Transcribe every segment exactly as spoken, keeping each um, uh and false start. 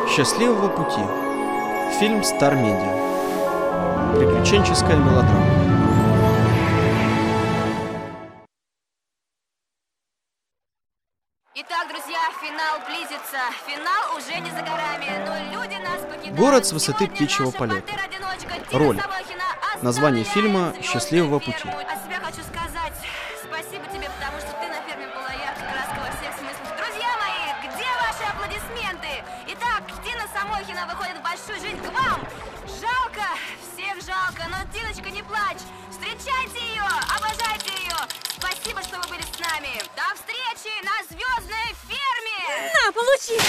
Счастливого пути. Фильм Star Media. Приключенческая мелодрама. Итак, друзья, финал близится. Финал уже не за горами, но люди нас покидают. Город с высоты птичьего полета. Роли. Название фильма «Счастливого пути». От себя хочу сказать спасибо тебе, потому что ты на ферме была яркой краской во всех смыслах. Друзья мои, где ваши аплодисменты? Итак, Тина Самохина выходит в большую жизнь к вам. Жалко, всех жалко, но Тиночка, не плачь. Встречайте ее, обожайте ее. Спасибо, что вы были с нами. До встречи на звездной ферме. На, получи.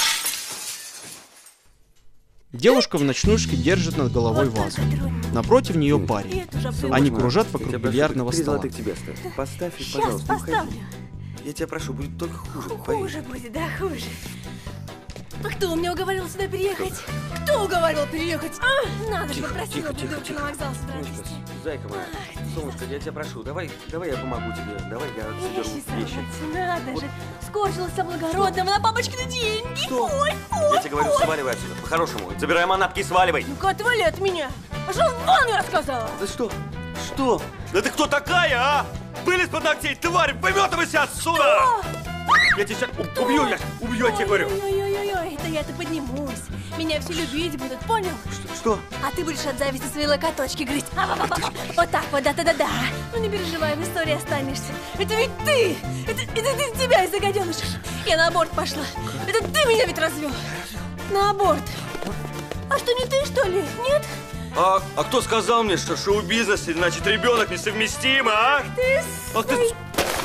Девушка в ночнушке держит над головой вазу. Напротив нее парень. Они кружат вокруг бильярдного стола. Ты тебе оставь. Поставь их, Сейчас пожалуйста, поставлю. уходи. Я тебя прошу, будет только хуже. Хуже будет, да, хуже. А кто меня уговорил сюда приехать? Кто уговорил приехать? А, надо же, попросила придурка на вокзал с утра везти. Зайка моя, солнышко, я тебя прошу, давай, давай я помогу тебе, давай я соберу Вещи вещи. собрать, надо Вот. же. Скорчилась благородного на папочкины деньги. Что? Ой, ой, Я тебе говорю, ой. сваливай отсюда, по-хорошему. Забирай манатки и сваливай. Ну-ка, отвали от меня. Пошел вон, я сказала. Да что? Что? Да ты кто такая, а? Пыль из-под ногтей, тварь, выметывайся отсюда! О! Я тебя сейчас у- убью, я убью, я тебе говорю. Ой-ой-ой, это я-то поднимусь. Меня все любить будут, понял? Что? Что? А ты будешь от зависти свои локоточки грызть. Вот так вот, да-да-да-да. Ну не переживай, в истории останешься. Это ведь ты! Это, это ты тебя из-за гаденыша. Я на аборт пошла. Это ты меня ведь развел. На аборт. А что, не ты, что ли? Нет? А, а кто сказал мне, что шоу-бизнес, значит, ребенок несовместим, а? Ты Ах ты... свой-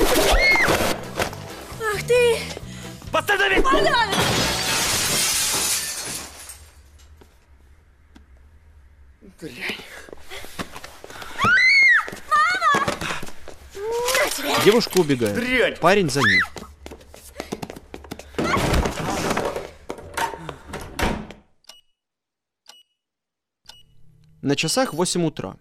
Ах ты! Поставь на место! Поганый! На тебе! Девушка убегает. Дрянь! Парень за ней. На часах восемь утра.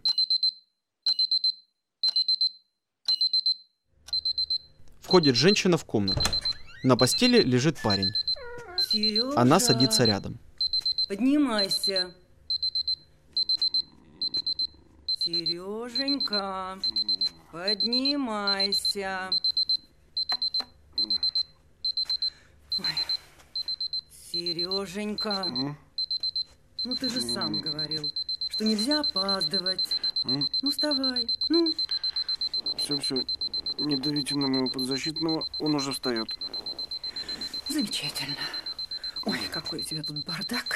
Входит женщина в комнату. На постели лежит парень. Сережа, Она садится рядом. поднимайся. Сереженька, поднимайся. Ой. Сереженька, ну ты же сам говорил, что нельзя опаздывать. Ну вставай, ну. Все, все, не давите на моего подзащитного, он уже встает. Замечательно. Ой, какой у тебя тут бардак.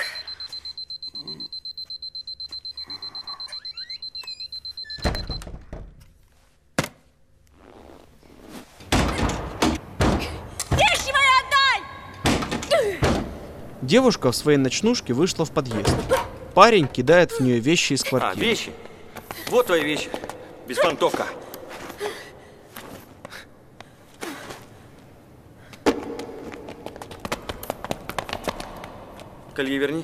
Вещи мои отдай! Девушка в своей ночнушке вышла в подъезд. Парень кидает в нее вещи из А, квартиры. вещи. Вот твои вещи. Беспонтовка. Колье верни.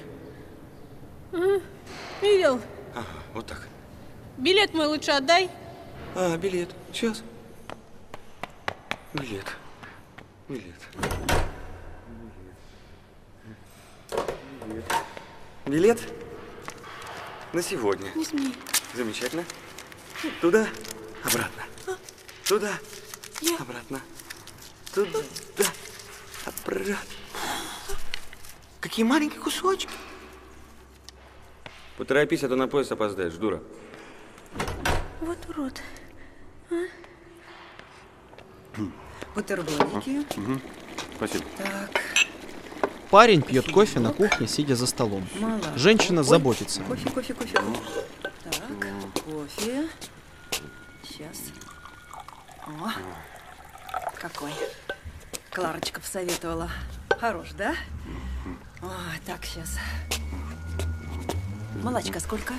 Видел? Ага, вот так. Билет мой лучше отдай. А, билет. Сейчас. Билет. Билет. Билет. Билет? На сегодня. Не смей. Замечательно. Туда, обратно. Туда, Я- обратно. Туда, обратно. Какие маленькие кусочки. Поторопись, а то на поезд опоздаешь, дура. Вот урод. Бутербродики. Спасибо. Так, Парень пьет кофе на кухне, сидя за столом. молоко. Женщина Ой, заботится. Кофе, кофе, кофе. Так, кофе. Сейчас. О, какой. Кларочка посоветовала. Хорош, да? О, так, сейчас. Молочка сколько?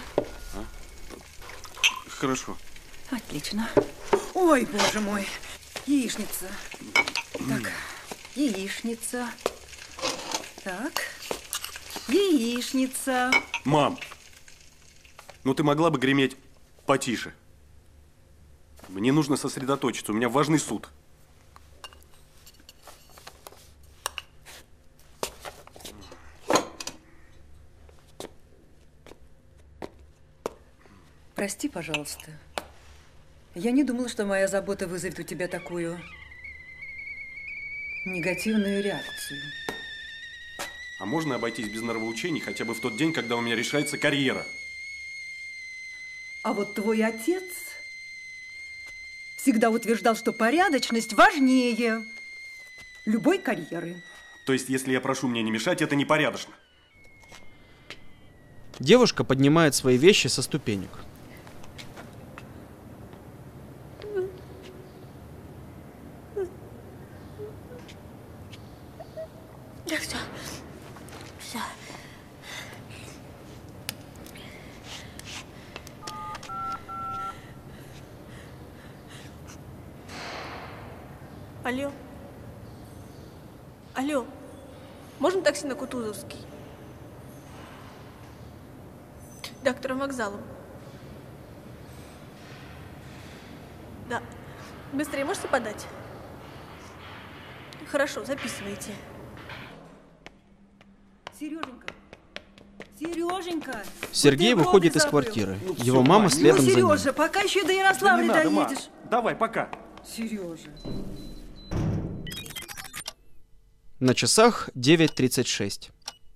Хорошо. Отлично. Ой, боже мой. Яичница. Так, яичница. Так, яичница. Мам, ну ты могла бы греметь потише? Мне нужно сосредоточиться, у меня важный суд. Прости, пожалуйста. Я не думала, что моя забота вызовет у тебя такую негативную реакцию. А можно обойтись без нравоучений хотя бы в тот день, когда у меня решается карьера? А вот твой отец всегда утверждал, что порядочность важнее любой карьеры. То есть, если я прошу мне не мешать, это непорядочно? Девушка поднимает свои вещи со ступенек. Да все. Все. Алло. Алло. Можно такси на Кутузовский? Доктором Вокзалом. Да. Быстрее можете подать? Хорошо, записывайте. Сереженька! Сереженька! Сергей вот выходит из забыл. квартиры. Ну, Его всё, мама Мань, следом ну, за ним. Сережа, пока еще до Ярославля Да не надо, ма. доедешь. Давай, пока. Сережа. На часах девять тридцать шесть.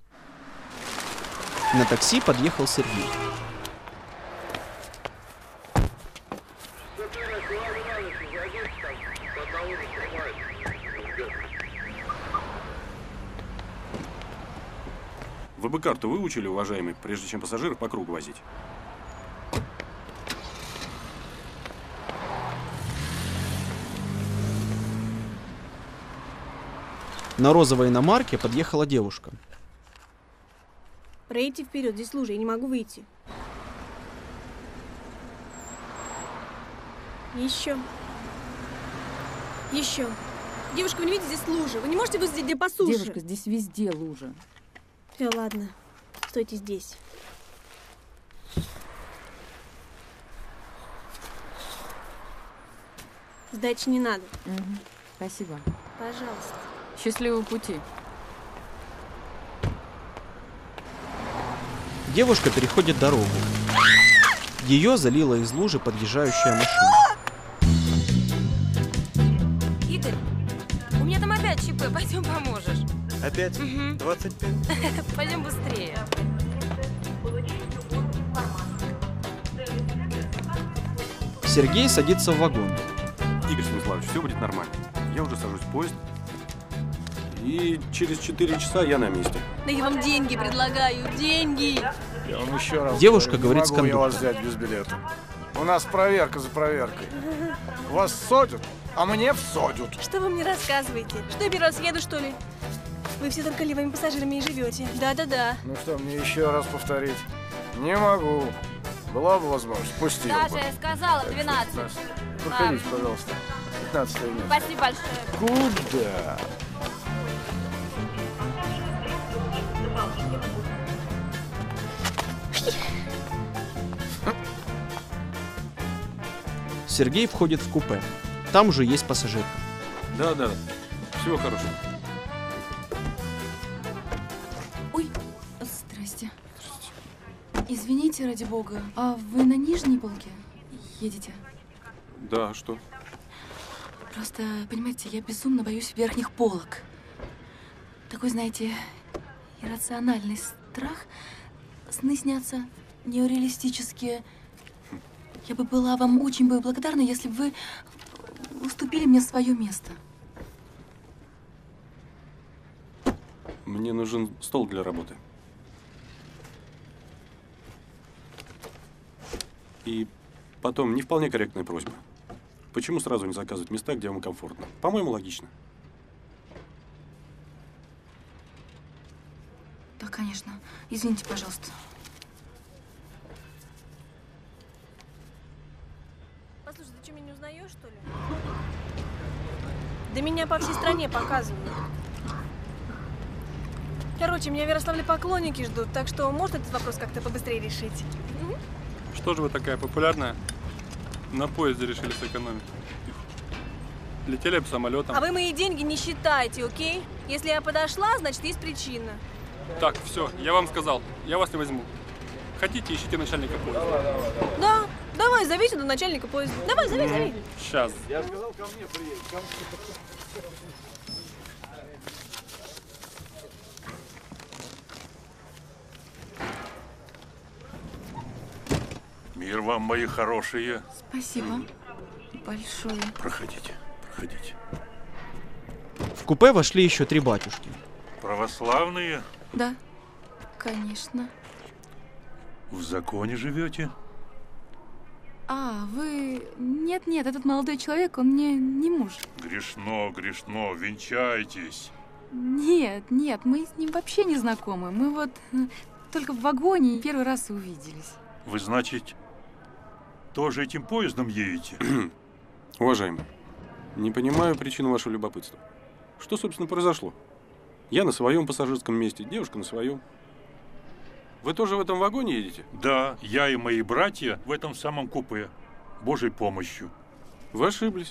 На такси подъехал Сергей. Вы бы карту выучили, уважаемый, прежде чем пассажиров по кругу возить? На розовой иномарке подъехала девушка. Проедьте вперед, здесь лужа, я не могу выйти. Еще. Еще. Девушка, вы не видите, здесь лужа. Вы не можете высадить где по суше? Девушка, здесь везде лужа. Все, ладно. Стойте здесь. Сдачи не надо. Угу. Спасибо. Пожалуйста. Счастливого пути. Девушка переходит дорогу. Ее залила из лужи подъезжающая машина. Игорь, у меня там опять ЧП, пойдем поможешь. Опять? Угу. двадцать пять. Пойдем быстрее. Сергей садится в вагон. Игорь Станиславович, все будет нормально. Я уже сажусь в поезд. И через четыре часа я на месте. Да я вам деньги предлагаю, деньги. Я вам еще раз Девушка говорю, говорит не могу я вас кондуктору. взять без билета. У нас проверка за проверкой. Вас всадят, а мне всадят. Что вы мне рассказываете? Что я первый раз еду, что ли? Вы все только левыми пассажирами и живете. Да-да-да. Ну что, мне еще раз повторить? Не могу. Была бы возможность, пустил Даша, бы. я сказала, Так что двенадцать. пятнадцать. Проходите, пожалуйста. пятнадцатое место. Спасибо большое. Куда? Сергей входит в купе. Там уже есть пассажирка. Да, да. Всего хорошего. Ой, здрасте. Извините, ради бога, а вы на нижней полке едете? Да, что? Просто, понимаете, я безумно боюсь верхних полок. Такой, знаете, иррациональный страх. Сны снятся нереалистические. Я бы была вам очень бы благодарна, если бы вы уступили мне свое место. Мне нужен стол для работы. И потом, не вполне корректная просьба. Почему сразу не заказывать места, где вам комфортно? По-моему, логично. Да, конечно. Извините, пожалуйста. Послушай, ты что, меня не узнаешь, что ли? Да меня по всей стране показывают. Короче, меня в Ярославле поклонники ждут, так что может этот вопрос как-то побыстрее решить? Что же вы такая популярная? На поезде решили сэкономить. Летели бы самолетом. А вы мои деньги не считайте, окей? Если я подошла, значит, есть причина. Так, все, я вам сказал, я вас не возьму. Хотите, ищите начальника поезда. Да, Давай, зови сюда начальника поезда. Давай, зови, зови. Сейчас. Я сказал, ко мне приедь. Ко мне. Мир вам, мои хорошие. Спасибо большое. Проходите, проходите. В купе вошли еще три батюшки. Православные? Да, конечно. В законе живете? А, вы... Нет-нет, этот молодой человек, он мне не муж. Грешно, грешно, венчайтесь. Нет, нет, мы с ним вообще не знакомы. Мы вот э, только в вагоне первый раз увиделись. Вы, значит, тоже этим поездом едете? Уважаемый, не понимаю причину вашего любопытства. Что, собственно, произошло? Я на своем пассажирском месте, девушка на своем. Вы тоже в этом вагоне едете? Да, я и мои братья в этом самом купе. Божьей помощью. Вы ошиблись.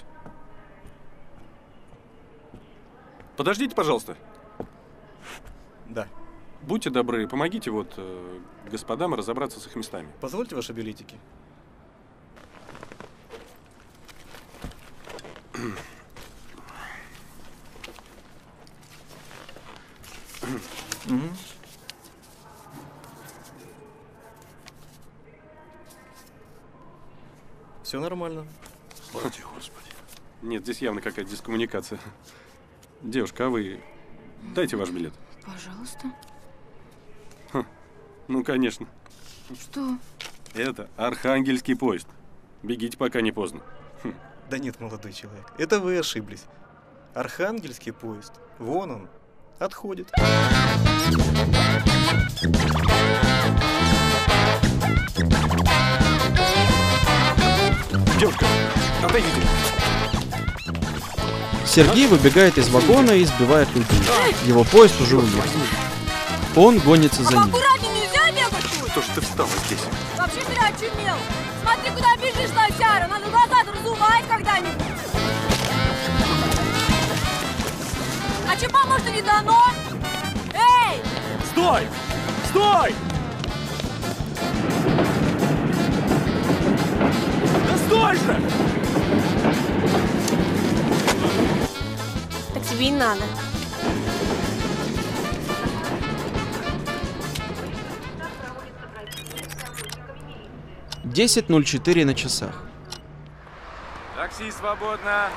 Подождите, пожалуйста. Да. Будьте добры, помогите вот э, господам разобраться с их местами. Позвольте ваши билетики. Угу. Все нормально. Слава тебе, Господи. Нет, здесь явно какая-то дискоммуникация. Девушка, а вы дайте ваш билет. Пожалуйста. Ха. Ну, конечно. Что? Это Архангельский поезд. Бегите, пока не поздно. Хм. Да нет, молодой человек, это вы ошиблись. Архангельский поезд, вон он, отходит. Девушка, отойдите. Сергей выбегает из вагона и сбивает людей. Его поезд уже уехал. Он гонится за ним. Аккуратнее, нельзя бегать тут! Что ж ты встала здесь? Вообще зря очумел. Смотри, куда бежишь, лосяра. Надо глаза разувать когда-нибудь. А чем поможет не дано? Эй! Стой! Стой! Да стой же! Так тебе и надо. десять ноль четыре на часах. Такси свободно.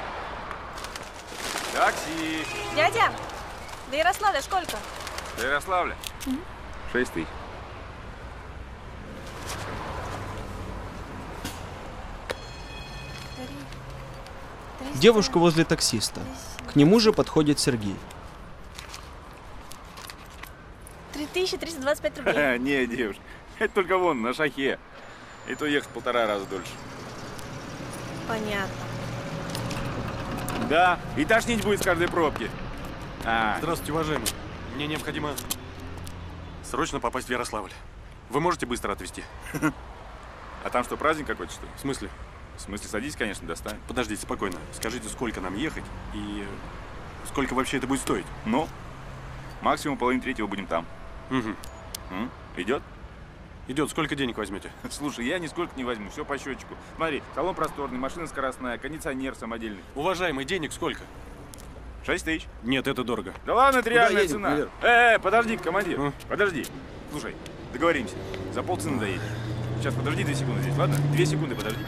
Такси. Дядя, до Ярославля сколько? До Ярославля? Угу. Шесть тысяч. Девушка возле таксиста. К нему же подходит Сергей. три тысячи триста двадцать пять рублей. Не, девушка, это только вон, на шахе. И то ехать в полтора раза дольше. Понятно. Да, и тошнить будет с каждой пробки. А. Здравствуйте, уважаемый. Мне необходимо срочно попасть в Ярославль. Вы можете быстро отвезти? А там что, праздник какой-то, что ли? В смысле? В смысле, садись, конечно, достанем. Подождите, спокойно. Скажите, сколько нам ехать и сколько вообще это будет стоить? Ну, максимум половине третьего будем там. Угу. М? Идет? Идет. Сколько денег возьмете? Слушай, я нисколько не возьму, все по счетчику. Смотри, салон просторный, машина скоростная, кондиционер самодельный. Уважаемый, денег сколько? Шесть тысяч. Нет, это дорого. Да ладно, это реальная едем, цена. Валер? Э, э, подожди, командир, А? подожди. Слушай, договоримся, за полцены доедем. Сейчас, подожди две секунды здесь, ладно? Две секунды, подожди.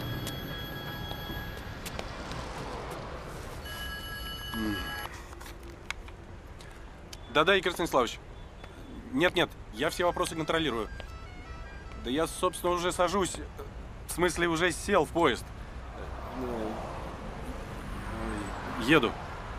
Да-да, Игорь Станиславович. Нет-нет, я все вопросы контролирую. Да я, собственно, уже сажусь. В смысле, уже сел в поезд. Еду.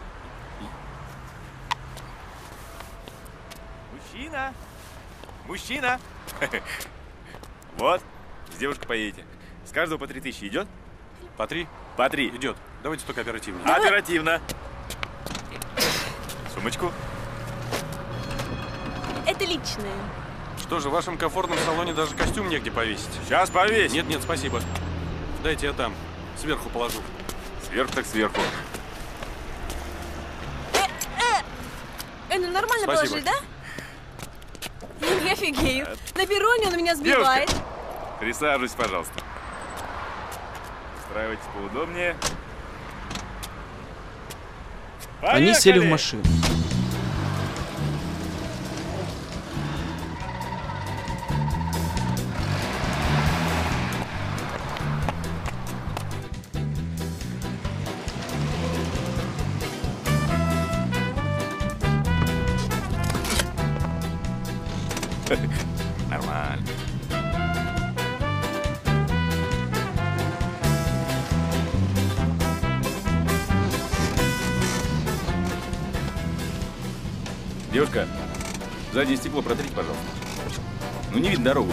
Мужчина! Мужчина! Вот, с девушкой поедете. С каждого по три тысячи идет? По три? По три. Идет. Давайте только оперативнее. Оперативно. Сумочку. Это личное. Что же, в вашем комфортном салоне даже костюм негде повесить? Сейчас повесь. Нет, нет, спасибо. Дайте я там, сверху положу. Сверху так сверху. Э, ну нормально Спасибо. положить, да? Я не офигею. На перроне он меня сбивает. Девушка, присаживайся, пожалуйста. Устраивайтесь поудобнее. Они Поехали! сели в машину. Нормально. Девушка, заднее стекло протрите, пожалуйста. Ну не видно дорогу.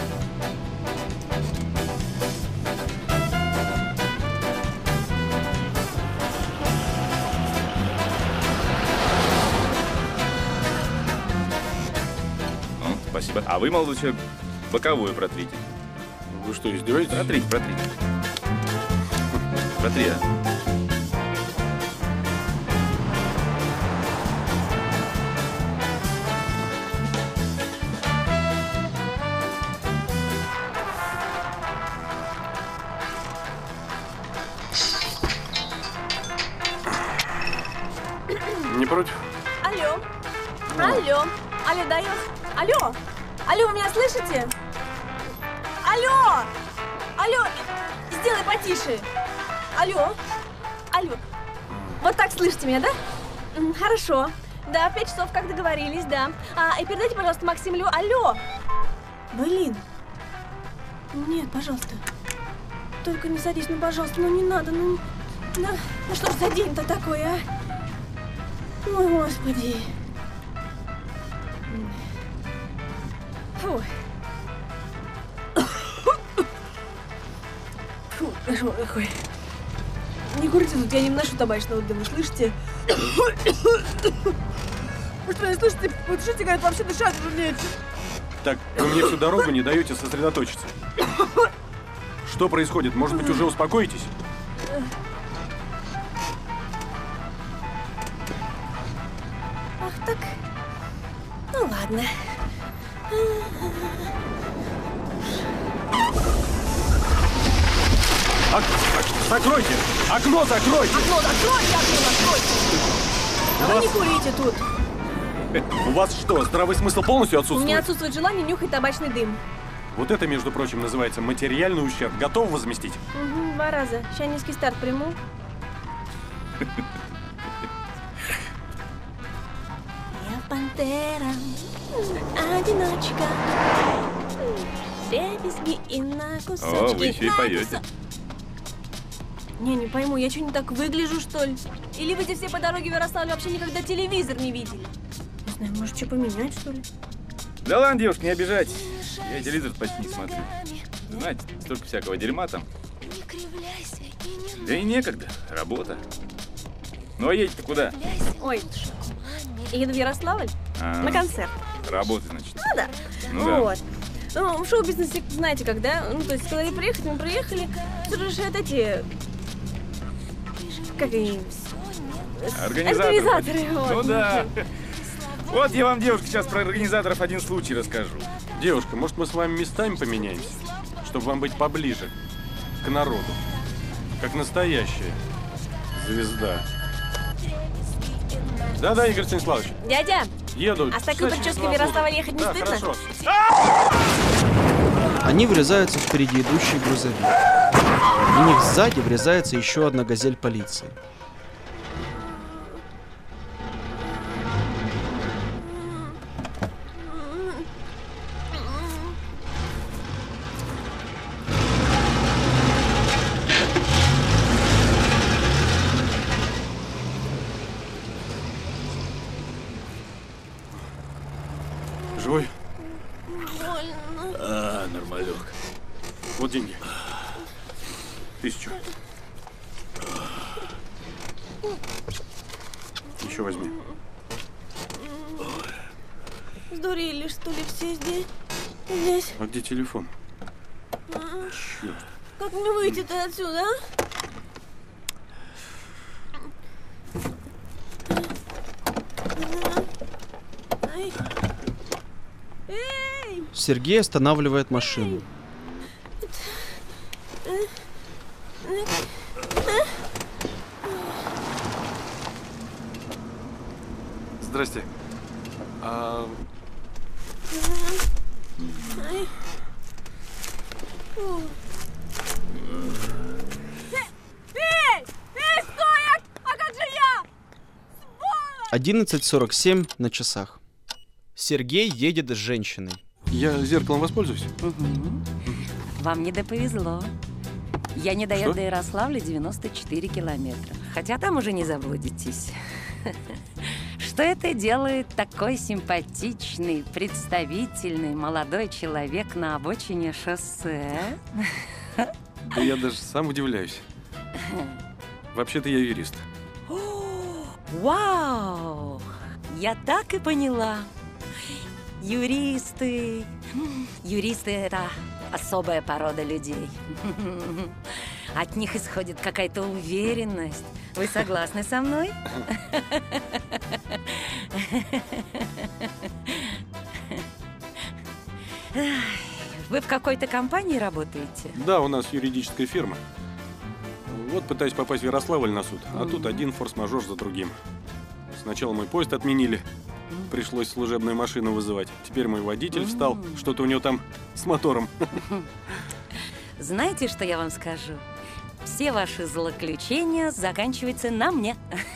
Ну, спасибо. А вы, молодой человек, боковую протрите. Вы что, издеваетесь? Протрите, протрите. Протри, а. Не против? Алло. Алло. Алло, даешь? Алло. Алло, вы меня слышите? Алло. Алло. Сделай потише. Алло. Алло. Вот так слышите меня, да? М, Хорошо. Да, в пять часов, как договорились, да. А, и передайте, пожалуйста, Максиму. Алло. Блин. Нет, пожалуйста. Только не садись, ну, пожалуйста, ну не надо, ну... Ну, ну что ж за день-то такой, а? Ой, господи. Фу. Фу, кошмар какой. Не курите тут, я не вношу табачного дыма, слышите? Вы что, не слышите? Вот слышите, говорят, вообще дышать уже нечем. Так, вы мне всю дорогу не даете сосредоточиться. Что происходит? Может быть, уже успокоитесь? Ах так. Ну ладно. Ок- закройте! Окно закройте! Окно закройте, окно закройте! А вы не курите тут. У вас что, здравый смысл полностью У отсутствует? меня отсутствует желание нюхать табачный дым. Вот это, между прочим, называется материальный ущерб. Готов возместить? Угу, два раза. Сейчас низкий старт приму. Я пантера, одиночка, дребезги и на кусочки. О, вы еще и на поете. кусо- Не, не пойму, я что, не так выгляжу, что ли? Или вы здесь все по дороге в Ярославль вообще никогда телевизор не видели? Не знаю, может, что поменять, что ли? Да ладно, девушка, не обижайтесь. Я телевизор почти не смотрю. Знаете, столько всякого дерьма там. Да и некогда. Работа. Ну а едете-то куда? Ой, еду в Ярославль А, на концерт. Работать, значит. Ну да. Ну да. Вот. Ну, в шоу-бизнесе, знаете, когда, ну, то есть, сказали приехать, мы приехали, тут же это эти, как они, Организаторы. организаторы, вот. Ну да. Вот я вам, девушка, сейчас про организаторов один случай расскажу. Девушка, может, мы с вами местами поменяемся? Чтобы вам быть поближе к народу. Как настоящая звезда. Да-да, Игорь Станиславович. Дядя, Еду. а с такой Кстати, прической в два Ярославль года. ехать не Да, стыдно? хорошо. Они врезаются в впереди идущий грузовик. В них сзади врезается еще одна газель полиции. Живой? А, нормалек. Вот деньги. Тысячу. Еще возьми. Сдурели, что ли, все здесь? Здесь. А где телефон? А, Черт. Как мне выйти-то отсюда, а? Ай. Эй! Сергей останавливает машину. Здрасте. А... Эй! Эй, стой! А, а как же я? одиннадцать сорок семь на часах. Сергей едет с женщиной. Я зеркалом воспользуюсь? Угу. Вам не доповезло. Я не даю до Ярославля девяносто четыре километра. Хотя там уже не заблудитесь. Что это делает такой симпатичный, представительный молодой человек на обочине шоссе? Да я даже сам удивляюсь. Вообще-то я юрист. Вау! Я так и поняла. Юристы. Юристы – это особая порода людей. От них исходит какая-то уверенность. Вы согласны со мной? Вы в какой-то компании работаете? Да, у нас юридическая фирма. Вот пытаюсь попасть в Ярославль на суд, а тут один форс-мажор за другим. Сначала мой поезд отменили, пришлось служебную машину вызывать. Теперь мой водитель встал, что-то у него там с мотором. Знаете, что я вам скажу? Все ваши злоключения заканчиваются на мне.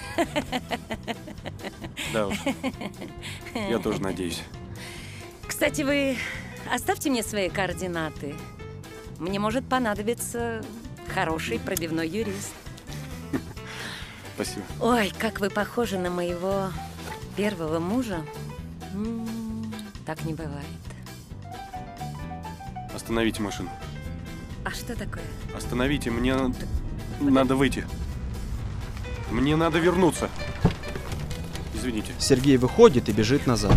Да уж, я тоже надеюсь. Кстати, вы оставьте мне свои координаты. Мне может понадобиться хороший пробивной юрист. Спасибо. Ой, как вы похожи на моего первого мужа. М-м, так не бывает. Остановите машину. А что такое? Остановите, мне надо выйти. Мне надо вернуться. Извините. Сергей выходит и бежит назад.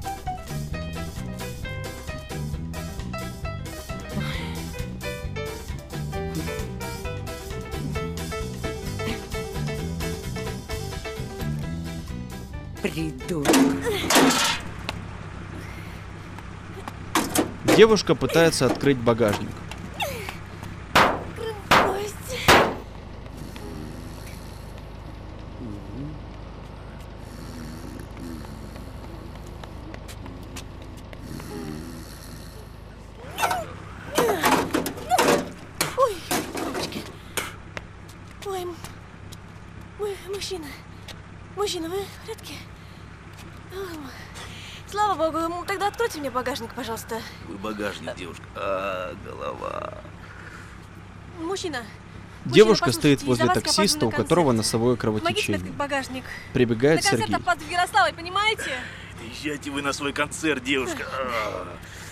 Придурок. Девушка пытается открыть багажник. Ой, бабочки. Ой, м- мужчина. Мужчина, вы в порядке? Слава богу, тогда откройте мне багажник, пожалуйста. Вы багажник, девушка. А, голова. Мужчина. Девушка Мужчина, стоит возле за вас таксиста, я у пойду на которого носовое Помогите мне кровотечение. открыть багажник. Прибегает На концерт Сергей. опаздывает в Ярославль, понимаете? Езжайте вы на свой концерт, девушка. А.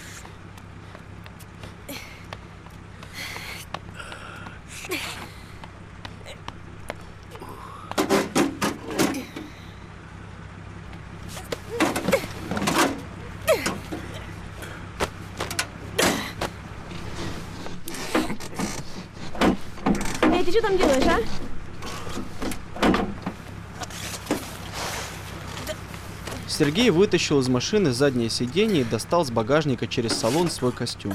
Эй, ты что там делаешь, а? Сергей вытащил из машины заднее сиденье и достал с багажника через салон свой костюм.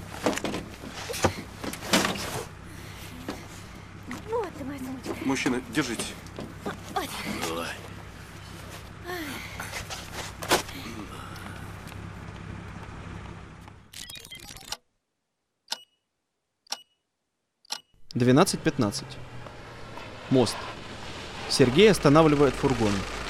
Вот ты мой сумочка. Мужчина, держите. Ой. Давай. двенадцать пятнадцать. Мост. Сергей останавливает фургон.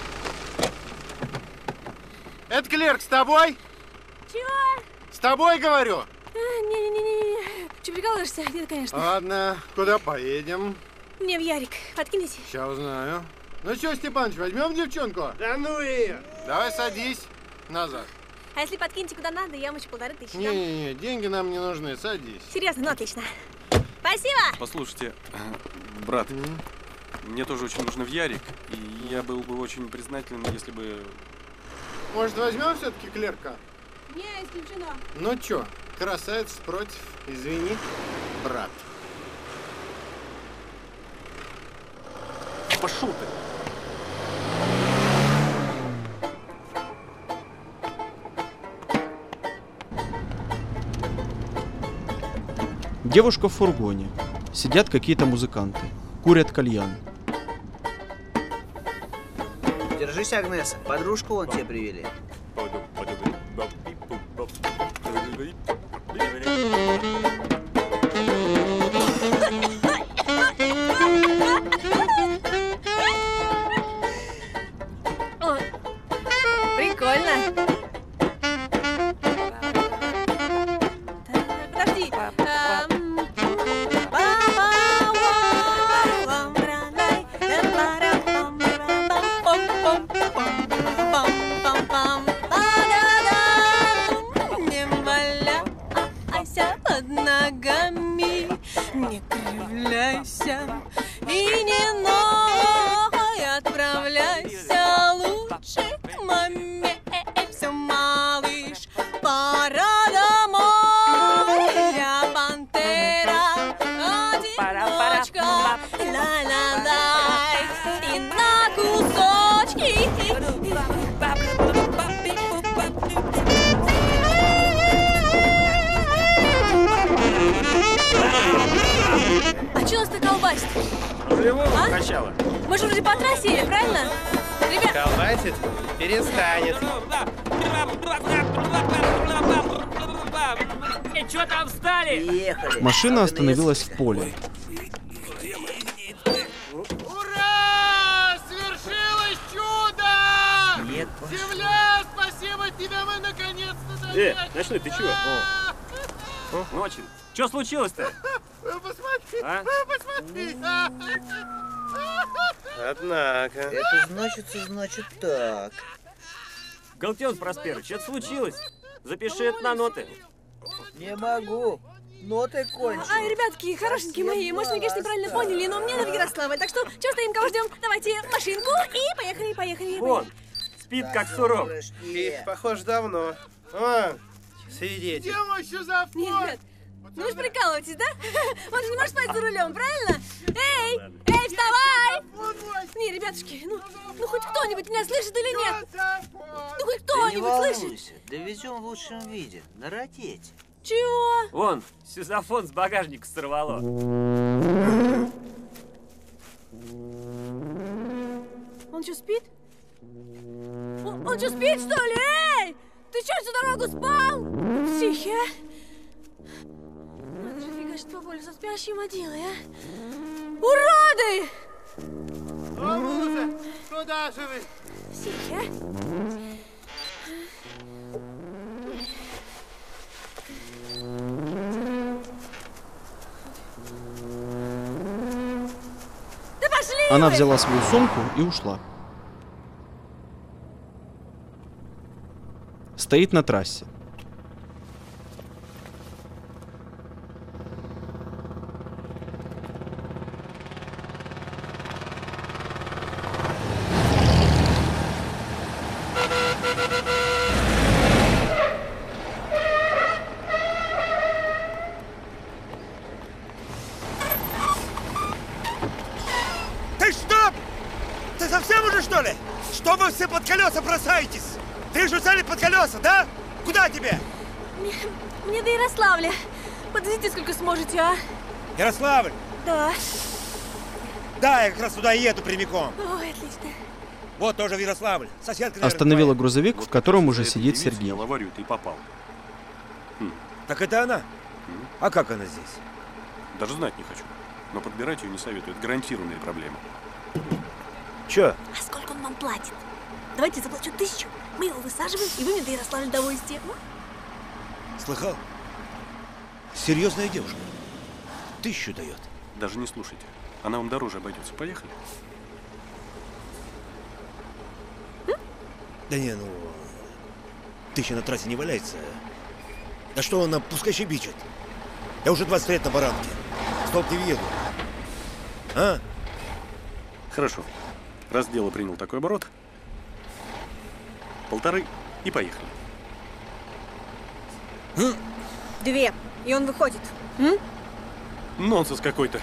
Это клерк с тобой? Чего? С тобой, говорю. А, не-не-не-не. Че, прикалываешься? Нет, конечно. Ладно, куда поедем? Мне в Ярик. Подкинись. Сейчас узнаю. Ну что, Степаныч, возьмем девчонку? Да ну ее! Давай садись назад. А если подкинете куда надо, я вам еще полторы тысячи дам. Не-не-не, деньги нам не нужны, садись. Серьезно, ну отлично. Спасибо! Послушайте, брат, мне тоже очень нужно в Ярик, и я был бы очень признателен, если бы... Может, возьмем все-таки клерка? Не, исключено. Ну чё, красавец против, извини, брат. Пошел ты! Девушка в фургоне. Сидят какие-то музыканты. Курят кальян. Держись, Агнеса. Подружку вон тебе привели. О, прикольно. Подожди. Не валяйся под ногами, не кривляйся и не ногой отправляйся лучше к маме. Все, малыш, пора домой. Я пантера, одиночка, ла-ла-лай, и на кусочки. А что нас так колбасит? Рулевого А? сначала. Мы же вроде по трассе едем, правильно? Ребят, Колбасит, перестанет. И чё там встали? Ехали. Машина остановилась в поле. Ура! Свершилось чудо! Нет, Земля, спасибо тебе, мы наконец-то Э, доехали! Ночной, ты чего? О. Ночин, что случилось-то? Посмотри, А? посмотри! Однако. Это значит, значит так. Галтион Проспер, что-то случилось? Запиши это на ноты. Не могу. Ноты кончились. ай, ребятки, хорошенькие мои, мы с вами, конечно, неправильно поняли, но мне надо в Ярославль, так что, что стоим, кого ждем? Давайте машинку и поехали, поехали. Вон, спит как сурок. И, похоже, давно. Вон, сидите. Где мой сюзафон? Нет, ребят, ну вы же прикалываетесь, да? Он же не может спать за рулем, правильно? Эй, эй, вставай! Не, ребятушки, ну, ну хоть кто-нибудь меня слышит или нет? Ну хоть да не кто-нибудь слышит? волнуйся, довезем в лучшем виде, на ракете. Чего? Вон, сюзафон с багажника сорвало. Он что, спит? Он, он что, спит, что ли? Эй! Ты что, всю дорогу спал? Психи, а? Надо же фигачить по полю со спящим водилой, а? Уроды! Арбузы, куда же вы? Психи, а? Да пошли Она вы! взяла свою сумку и ушла. Стоит на трассе. Ты что? Ты совсем уже, что ли? Что вы все под колеса бросаетесь? Ты же взяли под колеса, да? Куда тебе? Мне, мне до Ярославля. Подвезите, сколько сможете, а? Ярославль? Да. Да, я как раз туда и еду прямиком. Ой, отлично. Вот тоже в Ярославль. Соседка, наверное, Остановила твоя. грузовик, в котором уже сидит Девица Сергей. в аварию ты попал. Так это она? А как она здесь? Даже знать не хочу. Но подбирать ее не советую. Это гарантированная проблема. Чё? А сколько он вам платит? Давайте я заплачу тысячу. Мы его высаживаем, и вы мне до Ярославля довозите. Слыхал? Серьезная девушка. Тысячу дает. Даже не слушайте. Она вам дороже обойдется. Поехали. Да не, ну... Тысяча на трассе не валяется. Да что она, пускай щебечет. Я уже двадцать лет на баранке. Стоп, не въеду. А? Хорошо. Раз дело приняло такой оборот, полторы и поехали. Две. И он выходит. М? Нонсенс какой-то.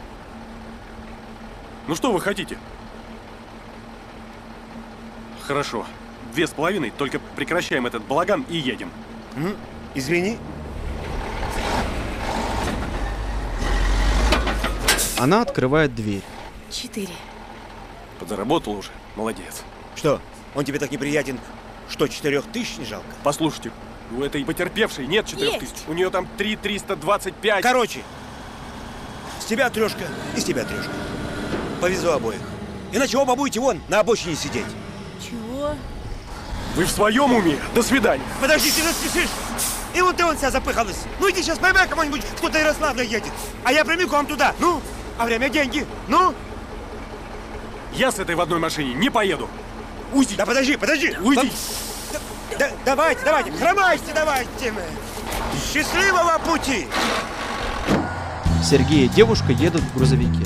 Ну что вы хотите? Хорошо. Две с половиной, только прекращаем этот балаган и едем. М? Извини. Она открывает дверь. Четыре. Подзаработал уже. Молодец. Что, он тебе так неприятен, что четырех тысяч не жалко? Послушайте, у этой потерпевшей нет четырех тысяч. У нее там три триста двадцать пять. Короче, с тебя трешка и с тебя трешка. Повезу обоих. Иначе оба будете вон на обочине сидеть. Чего? Вы в своем уме? До свидания. Подожди, ты нас спешишь. И вот ты вон вся запыхалась. Ну иди сейчас поймай кого-нибудь, кто-то Ярославля едет. А я прямиком туда. Ну, а время деньги. Ну? Я с этой в одной машине не поеду. Уйди. Да подожди, подожди. Уйди. Да, да, давайте, давайте, хромайте, давайте. Счастливого пути. Сергей и девушка едут в грузовике.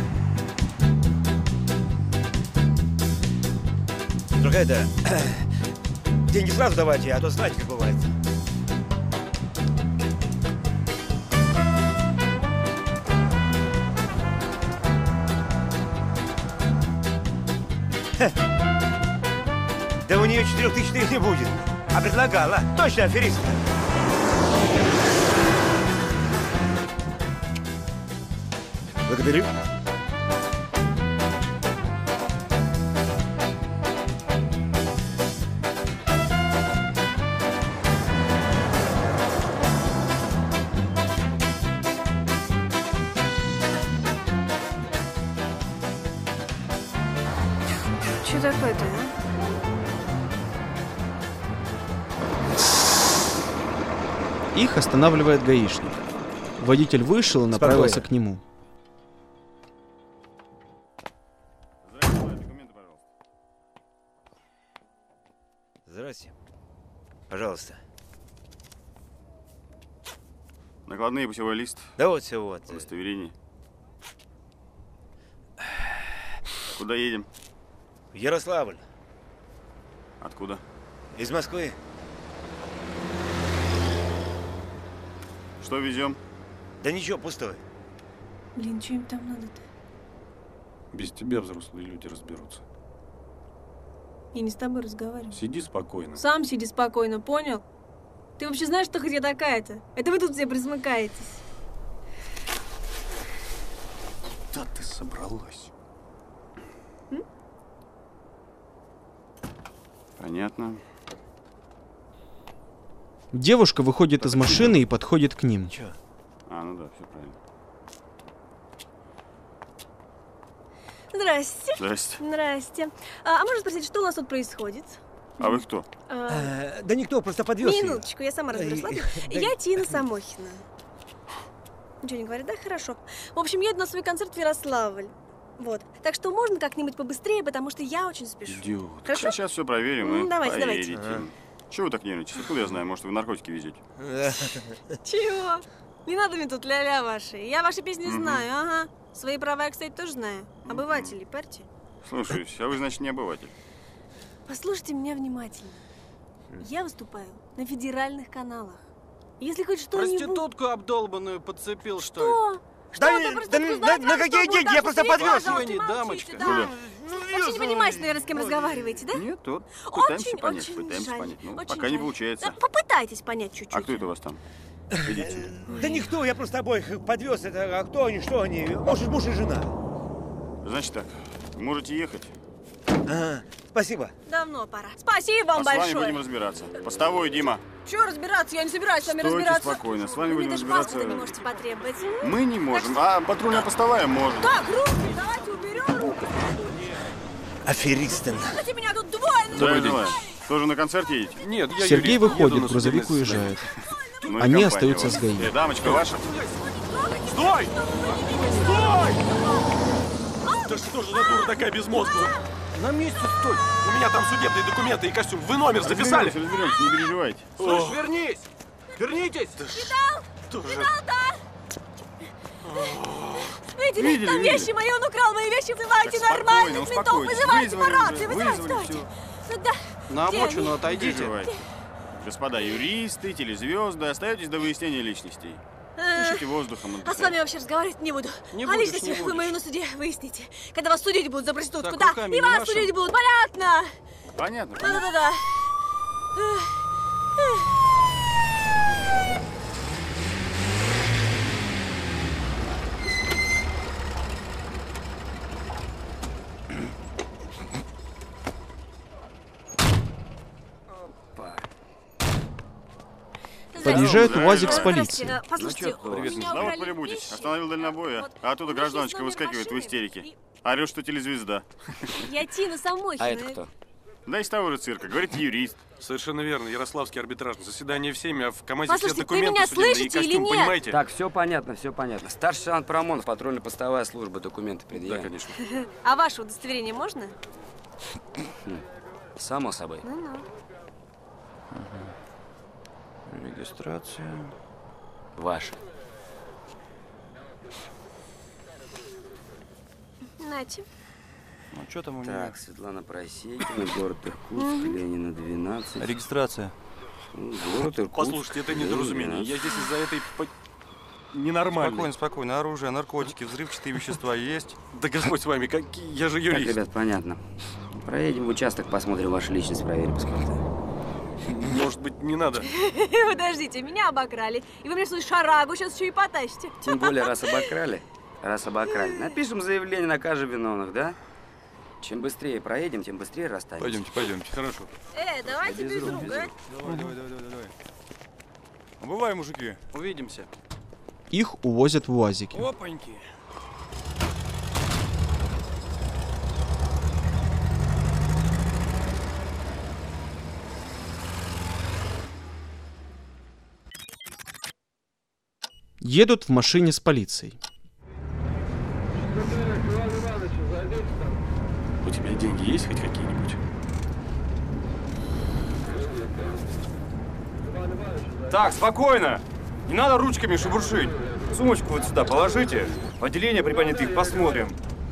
Только это... Деньги сразу давайте, а то знаете, как бывает. Ха. Да у нее четырех тысяч не будет. А предлагала. Точно аферистка. Благодарю. Что такое-то, а? Их останавливает гаишник. Водитель вышел и направился Спокойно. к нему. Здрасте. Пожалуйста. Накладные, путевой лист. Да вот все вот. Удостоверение. Куда едем? В Ярославль. Откуда? Из Москвы. Что везем? Да ничего, пустой. Блин, что им там надо-то? Без тебя взрослые люди разберутся. Я не с тобой разговариваю. Сиди спокойно. Сам сиди спокойно, понял? Ты вообще знаешь, что хоть я такая-то? Это вы тут все присмыкаетесь. Куда ты собралась? М? Понятно. Девушка выходит из машины и подходит к ним. Чё? А, ну да, все правильно. Здрасте. Здрасте. Здрасте. А, а можно спросить, что у нас тут происходит? А вы кто? А, А, да никто, просто подвез её. минуточку, я сама разберусь, ладно? Да- Я Тина Самохина. Ничего не говорит, да? Хорошо. В общем, еду на свой концерт в Ярославль. Вот. Так что можно как-нибудь побыстрее, потому что я очень спешу. Идиот. Хорошо? Сейчас все проверим М, и давайте, давайте. поедете. Ага. Чего вы так нервничаете? Откуда я знаю? Может, вы наркотики везете? Чего? Не надо мне тут ля-ля ваши. Я ваши песни Мгм. знаю, ага. Свои права я, кстати, тоже знаю. Обыватели, парьте. Слушаюсь. А вы, значит, не обыватель. Послушайте меня внимательно. Я выступаю на федеральных каналах. Если хоть что-нибудь... Проститутку обдолбанную подцепил, что ли? Что? Что Да ты не- проститутку да не- знаешь, на что какие будет? деньги? Да, Я просто что ты, подвез. пожалуйста, Вы не молчите, дамочка. да. Куда? Вообще не понимаете, наверное, с кем разговариваете, да? Нет, тут пытаемся Очень, понять, очень пытаемся жаль. понять. Ну, Очень пока не жаль. получается. Да, попытайтесь понять чуть-чуть. А кто это у вас там? Идите. Да никто, я просто обоих подвез. Это, а кто они, что они? Может, муж и жена. Значит так, можете ехать. Ага, спасибо. Давно пора. Спасибо вам А с вами большое. будем разбираться. Постовой, Дима. Чего разбираться? Я не собираюсь с вами Стойте разбираться. спокойно, с вами Вы будем мне даже разбираться. паспорта не можете потребовать. Мы не можем, а патрульная постовая может. Так, руки, давайте уберем руки. Аферисты. Слушайте, меня тут двое. Добрый день. Тоже на концерт едете? Нет, я Сергей юрист, выходит, еду на грузовик судебное уезжает. Ну, и Они компания остаются у вас. с ГАИ. Э, дамочка ваша? Стой! Стой! Да что же за дура такая безмозглая? На месте стой. У меня там судебные документы и костюм. Вы номер записали? Разберемся, разберемся, не переживайте. Слышь, вернись. Вернитесь. Тоже. Видели? Видели, Там видели. вещи мои, он украл мои вещи. Вызывайте Так, нормальных спокойно, ментов. успокойтесь. Вызывайте по Вызвали рации. уже, Вызывайте, вызвали, стойте. всё. Сюда. На Где обочину они? Не отойдите. переживайте. Господа юристы, телезвезды, остаетесь до выяснения личностей. А, Дышите воздухом, А с отдыхайте. вами вообще разговаривать не буду. Не а будешь, личность не вы будешь. мою на суде выясните. Когда вас судить будут за проститутку. Так, Да, руками и не вас машем. судить будут. Понятно? Понятно, понятно. Да-да-да. Подъезжает УАЗик с полицией. Здрасте, послушайте, Ну, у меня Снова украли полюбуйтесь. вещи. Остановил дальнобоя, а оттуда гражданочка выскакивает в истерике. Орет, что телезвезда. Я Тина Самохина. А это кто? Да из того же цирка. Говорит, юрист. Совершенно верно. Ярославский арбитражный. Заседание в семь, а в КамАЗе все Послушайте, ты документы меня судебные и слышите или костюм, нет? понимаете? Так, все понятно, все понятно. Старший сержант Парамонов, патрульно-постовая служба, документы предъявим. Да, конечно. А ваше удостоверение можно? Само собой. Ну-ну. Регистрация. Ваша. Нате. Ну, что там у меня? Так, Светлана Просекина, город Иркутск, Ленина, двенадцать. Регистрация. Город Иркутск. Послушайте, это недоразумение. Я здесь из-за этой по... ненормальной. Спокойно, спокойно. Оружие, наркотики, взрывчатые вещества есть? Да Господь с вами, какие... я же юрист. Так, ребят, понятно. Проедем в участок, посмотрим вашу личность, проверим паспорта. Может быть, не надо? Подождите, меня обокрали. И вы мне свою шарагу сейчас еще и потащите. Тем более, раз обокрали, раз обокрали. Напишем заявление на каждого виновных, да? Чем быстрее проедем, тем быстрее расстанемся. Пойдемте, пойдемте. Хорошо. Э, давайте без без рук, рук, без а? рук. Давай, давай, давай, давай, давай. Бывай, мужики. Увидимся. Их увозят в УАЗике. Опаньки. Едут в машине с полицией. У тебя деньги есть хоть какие-нибудь? Так, спокойно. Не надо ручками шебуршить. Сумочку вот сюда положите. В отделение при понятых посмотрим.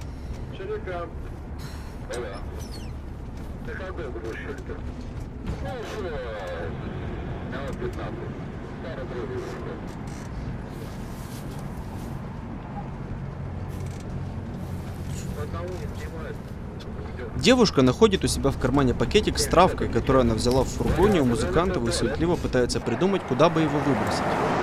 Девушка находит у себя в кармане пакетик с травкой, которую она взяла в фургоне у музыкантов и суетливо пытается придумать, куда бы его выбросить.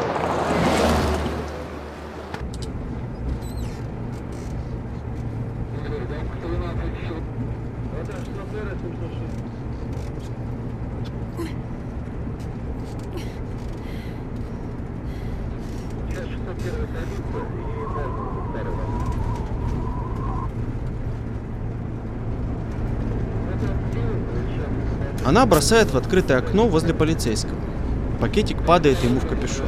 Она бросает в открытое окно возле полицейского. Пакетик падает ему в капюшон.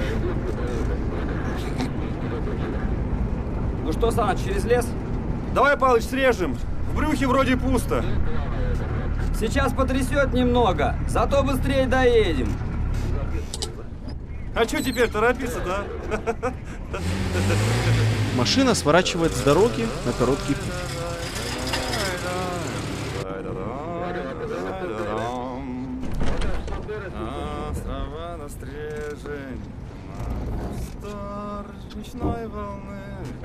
Ну что, Саныч, через лес? Давай, Палыч, срежем. В брюхе вроде пусто. Сейчас потрясет немного, зато быстрее доедем. А что теперь торопиться-то, а? Машина сворачивает с дороги на короткий путь. Речной волны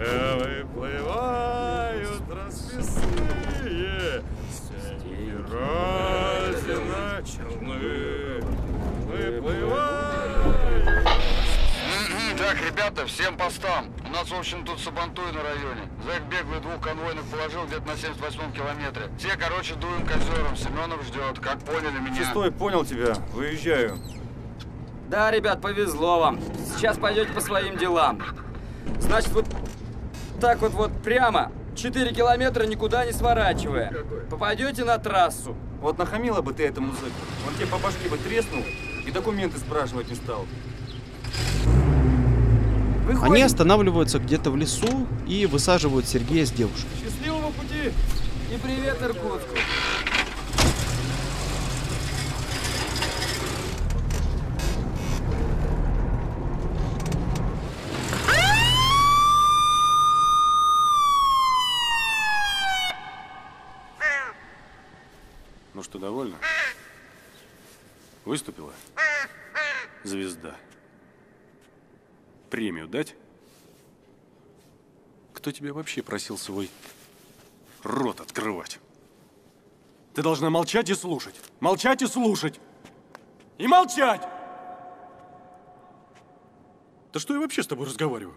выплывают расписные стены Разина черны выплывают. Так, ребята, всем постам. У нас, в общем, тут сабантуй на районе. Зэк беглый двух конвойных положил где-то на семьдесят восьмом километре. Все, короче, дуем к озерам. Семенов ждет. Как поняли меня? Шестой, понял тебя. Выезжаю. Да, ребят, повезло вам. Сейчас пойдете по своим делам. Значит, вот так вот вот прямо, четыре километра никуда не сворачивая. Попадете на трассу. Вот нахамила бы ты этому зэку. Он тебе по башке бы треснул и документы спрашивать не стал. Выходим. Они останавливаются где-то в лесу и высаживают Сергея с девушкой. Счастливого пути! И привет Иркутску. Ну что, довольна? Выступила? Звезда. Премию дать? Кто тебя вообще просил свой рот открывать? Ты должна молчать и слушать. Молчать и слушать. И молчать! Да что я вообще с тобой разговариваю?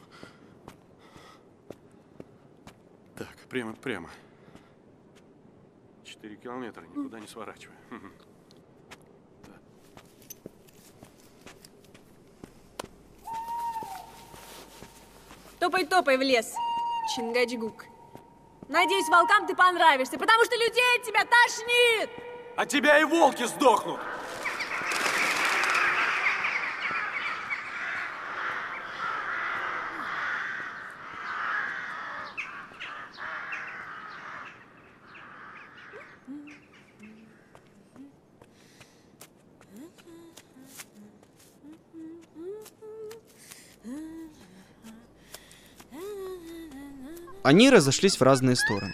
Так, прямо, прямо. Четыре километра, никуда не сворачивай. топай-топай в лес, Чингачгук. Надеюсь, волкам ты понравишься, потому что людей от тебя тошнит! От тебя и волки сдохнут! Они разошлись в разные стороны.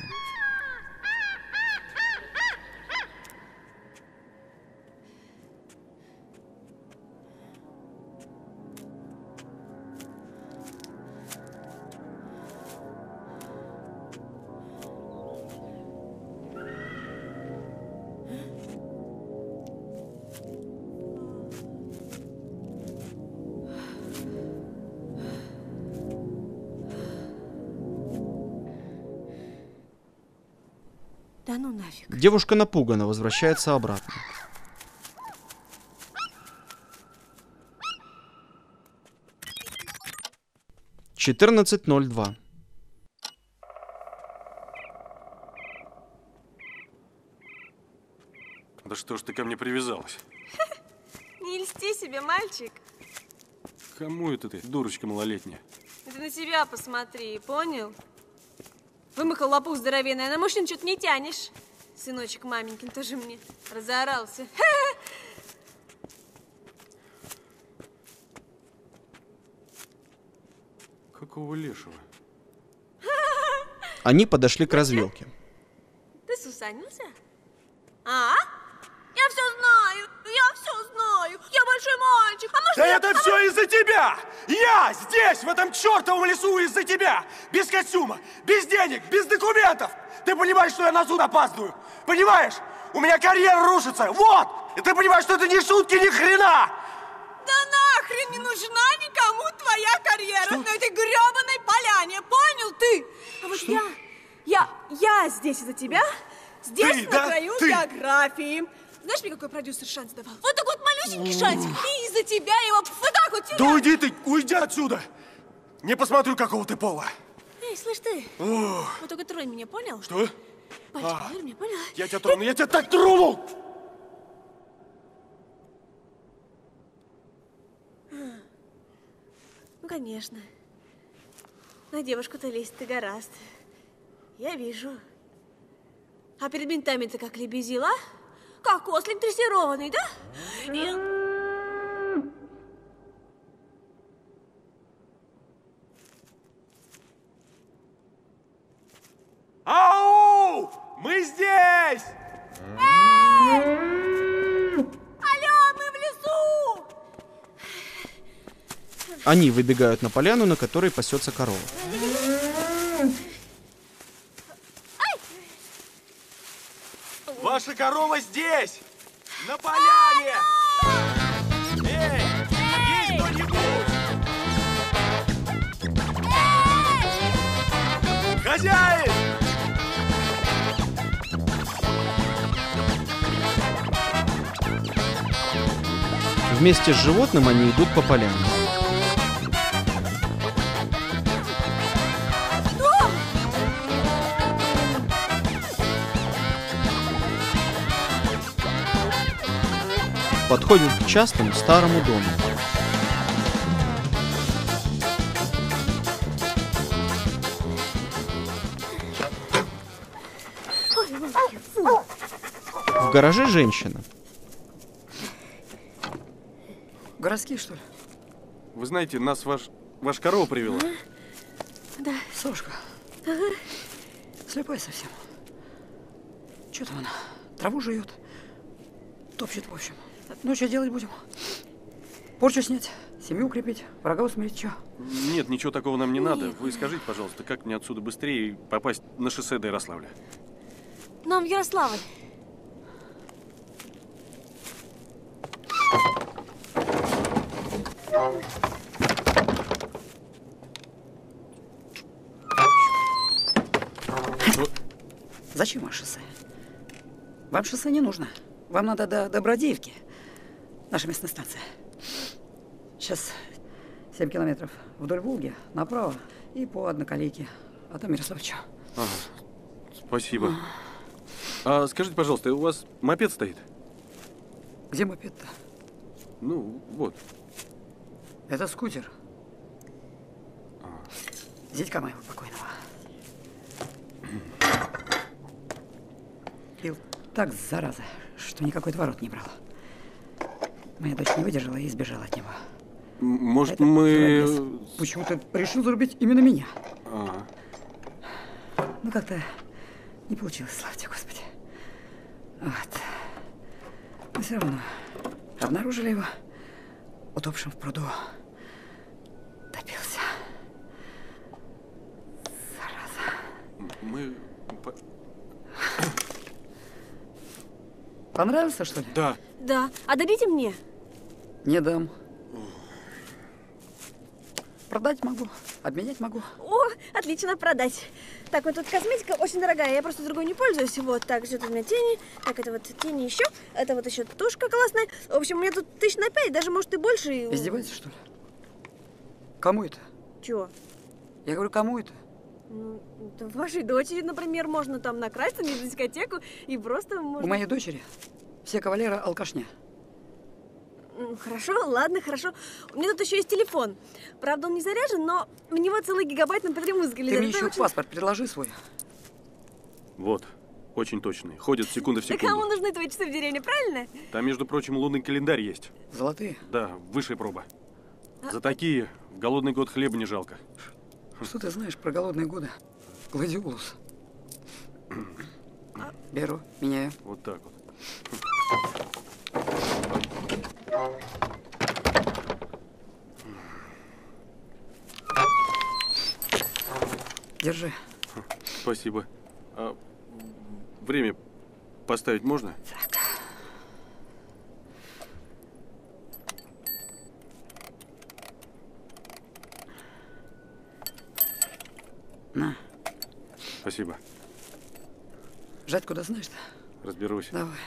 Да ну нафиг. Девушка напугана, возвращается обратно. четырнадцать ноль два. Да что ж ты ко мне привязалась? Не льсти себе, мальчик. Кому это ты, дурочка малолетняя? Ты на себя посмотри, понял? Вымахал лопух здоровенный, а на мужчин что-то не тянешь. Сыночек маменькин тоже мне разорался. Какого лешего? Они подошли к развилке. Ты сусанился? А? Я все знаю, я все знаю. Я большой мальчик. А может, да я... это а все может... из-за тебя! Я здесь, в этом чертовом лесу из-за тебя! Без костюма, без денег, без документов! Ты понимаешь, что я на суд опаздываю? Понимаешь? У меня карьера рушится! Вот! И ты понимаешь, что это не шутки, ни хрена! Да нахрен не нужна никому твоя карьера что? На этой гребаной поляне, понял ты? А вот что? я, я, я здесь из-за тебя, здесь ты, на да? краю ты? географии. Знаешь, мне какой продюсер шанс давал? Вот такой вот малюсенький шансик, и из-за тебя его вот так вот теряю. Да уйди ты, уйди отсюда! Не посмотрю, какого ты пола. Эй, слышь ты, Ох. вот только тронь меня, понял? Что? Пальчик, а. поверь мне, понял? Я тебя трону, я тебя так трону! Ну, конечно. На девушку-то лезть ты гораздо. Я вижу. А перед ментами ты как лебезил, а? Как ослик дрессированный, да? И... Ау! Мы здесь! Алло, мы в лесу! Они выбегают на поляну, на которой пасется корова. Ваша корова здесь! На поляне! Эй! Есть кто-нибудь? Хозяин! Вместе с животным они идут по поляне. Подходят к частному старому дому. В гараже женщина. Городские, что ли? Вы знаете, нас ваш, ваш корова привела. Да. Сошка. Ага. Слепая совсем. Что там она? Траву жует. Топчет, в общем. Ну, что делать будем? Порчу снять, семью укрепить, врага усмирить, что? Нет, ничего такого нам не Нет. надо. Вы скажите, пожалуйста, как мне отсюда быстрее попасть на шоссе до Ярославля? Нам в Ярославль. Зачем вам шоссе? Вам шоссе не нужно. Вам надо до Добродеевки. Наша местная станция. Сейчас семь километров вдоль Волги, направо. и по одноколейке. А там Ярославчу. Ага. Спасибо. А скажите, пожалуйста, у вас мопед стоит? Где мопед-то? Ну, вот. Это скутер. Зятька моего покойного. Пил так, зараза, что никакой отворот не брал. Моя дочь не выдержала и сбежала от него. Может, Это мы... почему-то решил зарубить именно меня. А. Ну, как-то не получилось, слава тебе, Господи. Вот. Но все равно обнаружили его утопшим в пруду. Топился. Зараза. Мы... Понравился, что ли? Да. Да. А дадите мне? Не дам. Продать могу, обменять могу. О, отлично, продать. Так, вот тут косметика очень дорогая, я просто другой не пользуюсь. Вот, так, что тут у меня тени. Так, это вот тени еще. Это вот еще тушка классная. В общем, у меня тут тысяч на пять, даже, может, и больше. Издеваетесь, что ли? Кому это? Чего? Я говорю, кому это? Ну, это вашей дочери, например, можно там накраситься на дискотеку и просто можно... У моей дочери все кавалеры алкашня. Хорошо, ладно, хорошо. У меня тут еще есть телефон. Правда, он не заряжен, но у него целый гигабайт на пятри музыки лежит. Ты мне еще очень... паспорт предложи свой. Вот, очень точный. Ходит секунда в Да секунду. кому нужны твои часы в деревне, правильно? Там, между прочим, лунный календарь есть. Золотые? Да, высшая проба. А... За такие в голодный год хлеба не жалко. Что ты знаешь про голодные годы? Гладиолус. А... Беру, меняю. Вот так вот. Держи. Спасибо. А время поставить можно? Так. На. Спасибо. Жать куда знаешь-то? Разберусь. Давай.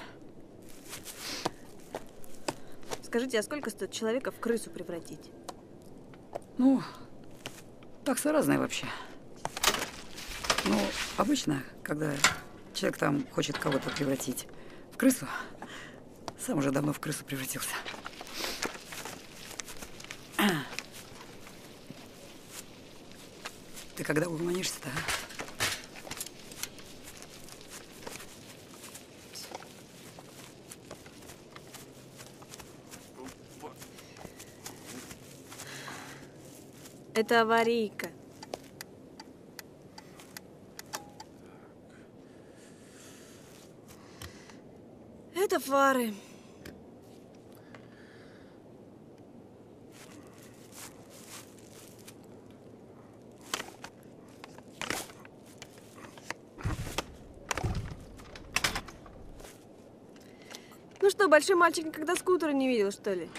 Скажите, а сколько стоит человека в крысу превратить? Ну, такса разная вообще. Ну, обычно, когда человек там хочет кого-то превратить в крысу, сам уже давно в крысу превратился. Ты когда угомонишься-то, а? Это аварийка. Это фары. Ну что, большой мальчик никогда скутера не видел, что ли?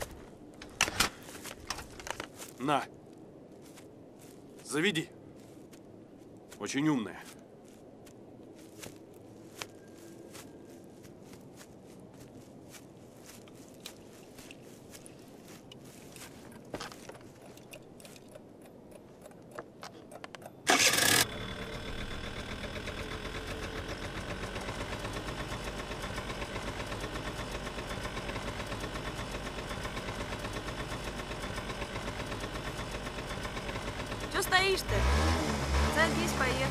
На. Заведи. Очень умная. Что стоишь-то? Садись, поехали.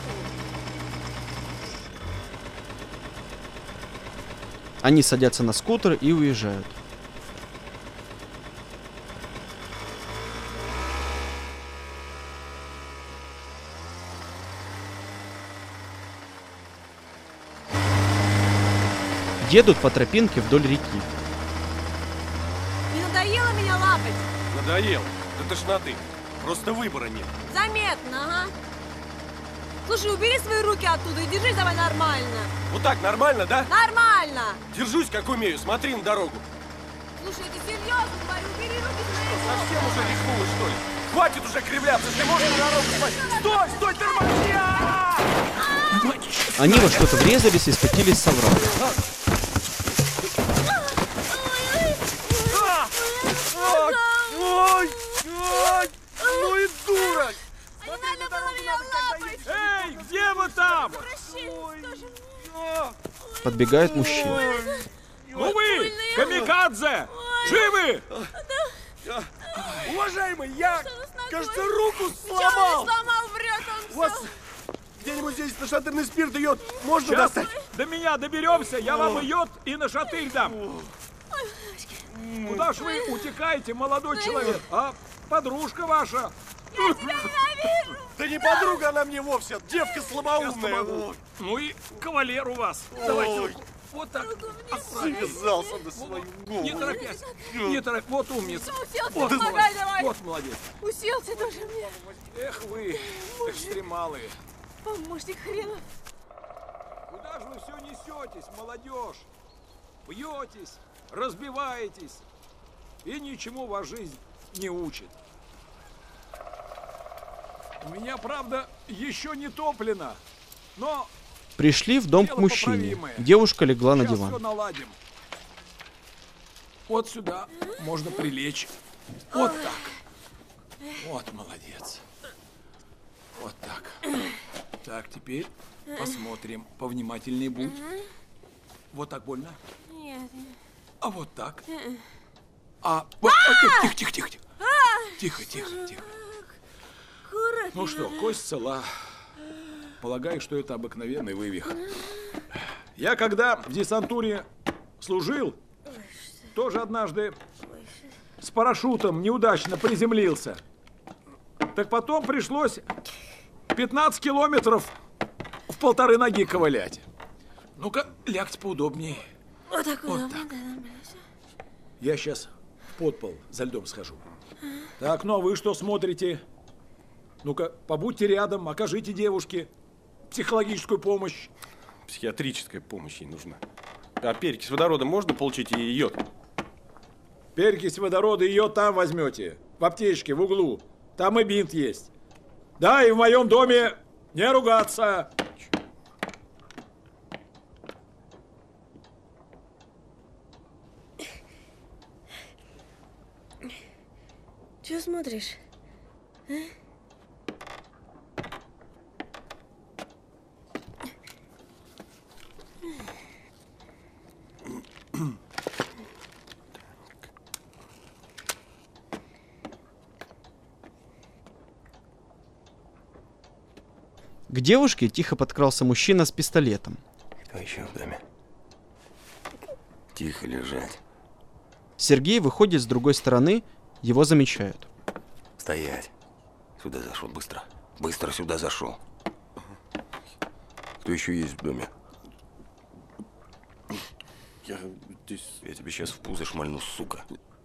Они садятся на скутер и уезжают. Едут по тропинке вдоль реки. Не надоело меня лапать? Надоел. До тошноты. Просто выбора нет. Заметно, ага. Слушай, убери свои руки оттуда и держись давай нормально. Вот так нормально, да? Нормально! Держусь, как умею. Смотри на дорогу. Слушай, это серьезно, говорю, убери руки с моих рук. Совсем уже рехнулась, что ли? Хватит уже кривляться, ты можешь на дорогу спать. Стой, стой, тормози! Они во что-то врезались и скатились с оврага. Ой, ой, ну и дура! Они подбегает мужчина. Ну вы, камикадзе! Живы? Уважаемый, я, кажется, руку Чё сломал. сломал, врет он. У вас где-нибудь здесь нашатырный спирт и йод можно Сейчас достать? до меня доберемся, я вам и йод, и нашатырь дам. Куда ж вы утекаете, молодой человек? А подружка ваша? Я тебя ненавижу! Да не подруга она мне вовсе, девка слабоумная. Сейчас помогу. Ну и кавалер у вас. Давайте руку. Вот так. Завязался на свою голову. Не торопясь. Не торопясь. Вот умница. Уселся, Вот, помогай молодец. давай. Вот молодец. Уселся тоже мне. Эх вы, экстремалы. Помощник хренов. Куда же вы все несетесь, молодежь? Бьетесь, разбиваетесь. И ничему вас жизнь не учит. У меня, правда, еще не топлено, но... Пришли в дом к мужчине. Девушка легла на Сейчас диван. все наладим. Вот сюда можно прилечь. Вот так. Вот, молодец. Вот так. Так, теперь посмотрим. Повнимательней будь. Вот так больно? Нет. А вот так? А, вот, а, тихо, тихо, тихо, тихо. Тихо, тихо, тихо. Ну что, кость цела. Полагаю, что это обыкновенный вывих. Я когда в десантуре служил, тоже однажды с парашютом неудачно приземлился. Так потом пришлось пятнадцать километров в полторы ноги ковылять. Ну-ка, лягте поудобнее. Вот так Вот удобно, так. да, да. Я сейчас в подпол за льдом схожу. Так, ну а вы что смотрите? Ну-ка, побудьте рядом, окажите девушке психологическую помощь. Психиатрическая помощь ей нужна. А перекись водорода можно получить и йод? Перекись водорода и йод там возьмете. В аптечке, в углу. Там и бинт есть. Да, и в моем доме не ругаться. Чего смотришь? А? К девушке тихо подкрался мужчина с пистолетом. Кто еще в доме? Тихо лежать. Сергей выходит с другой стороны, его замечают. Стоять. Сюда зашел быстро. Быстро сюда зашел. Кто еще есть в доме? Я здесь... Я тебе сейчас в пузо шмальну, сука.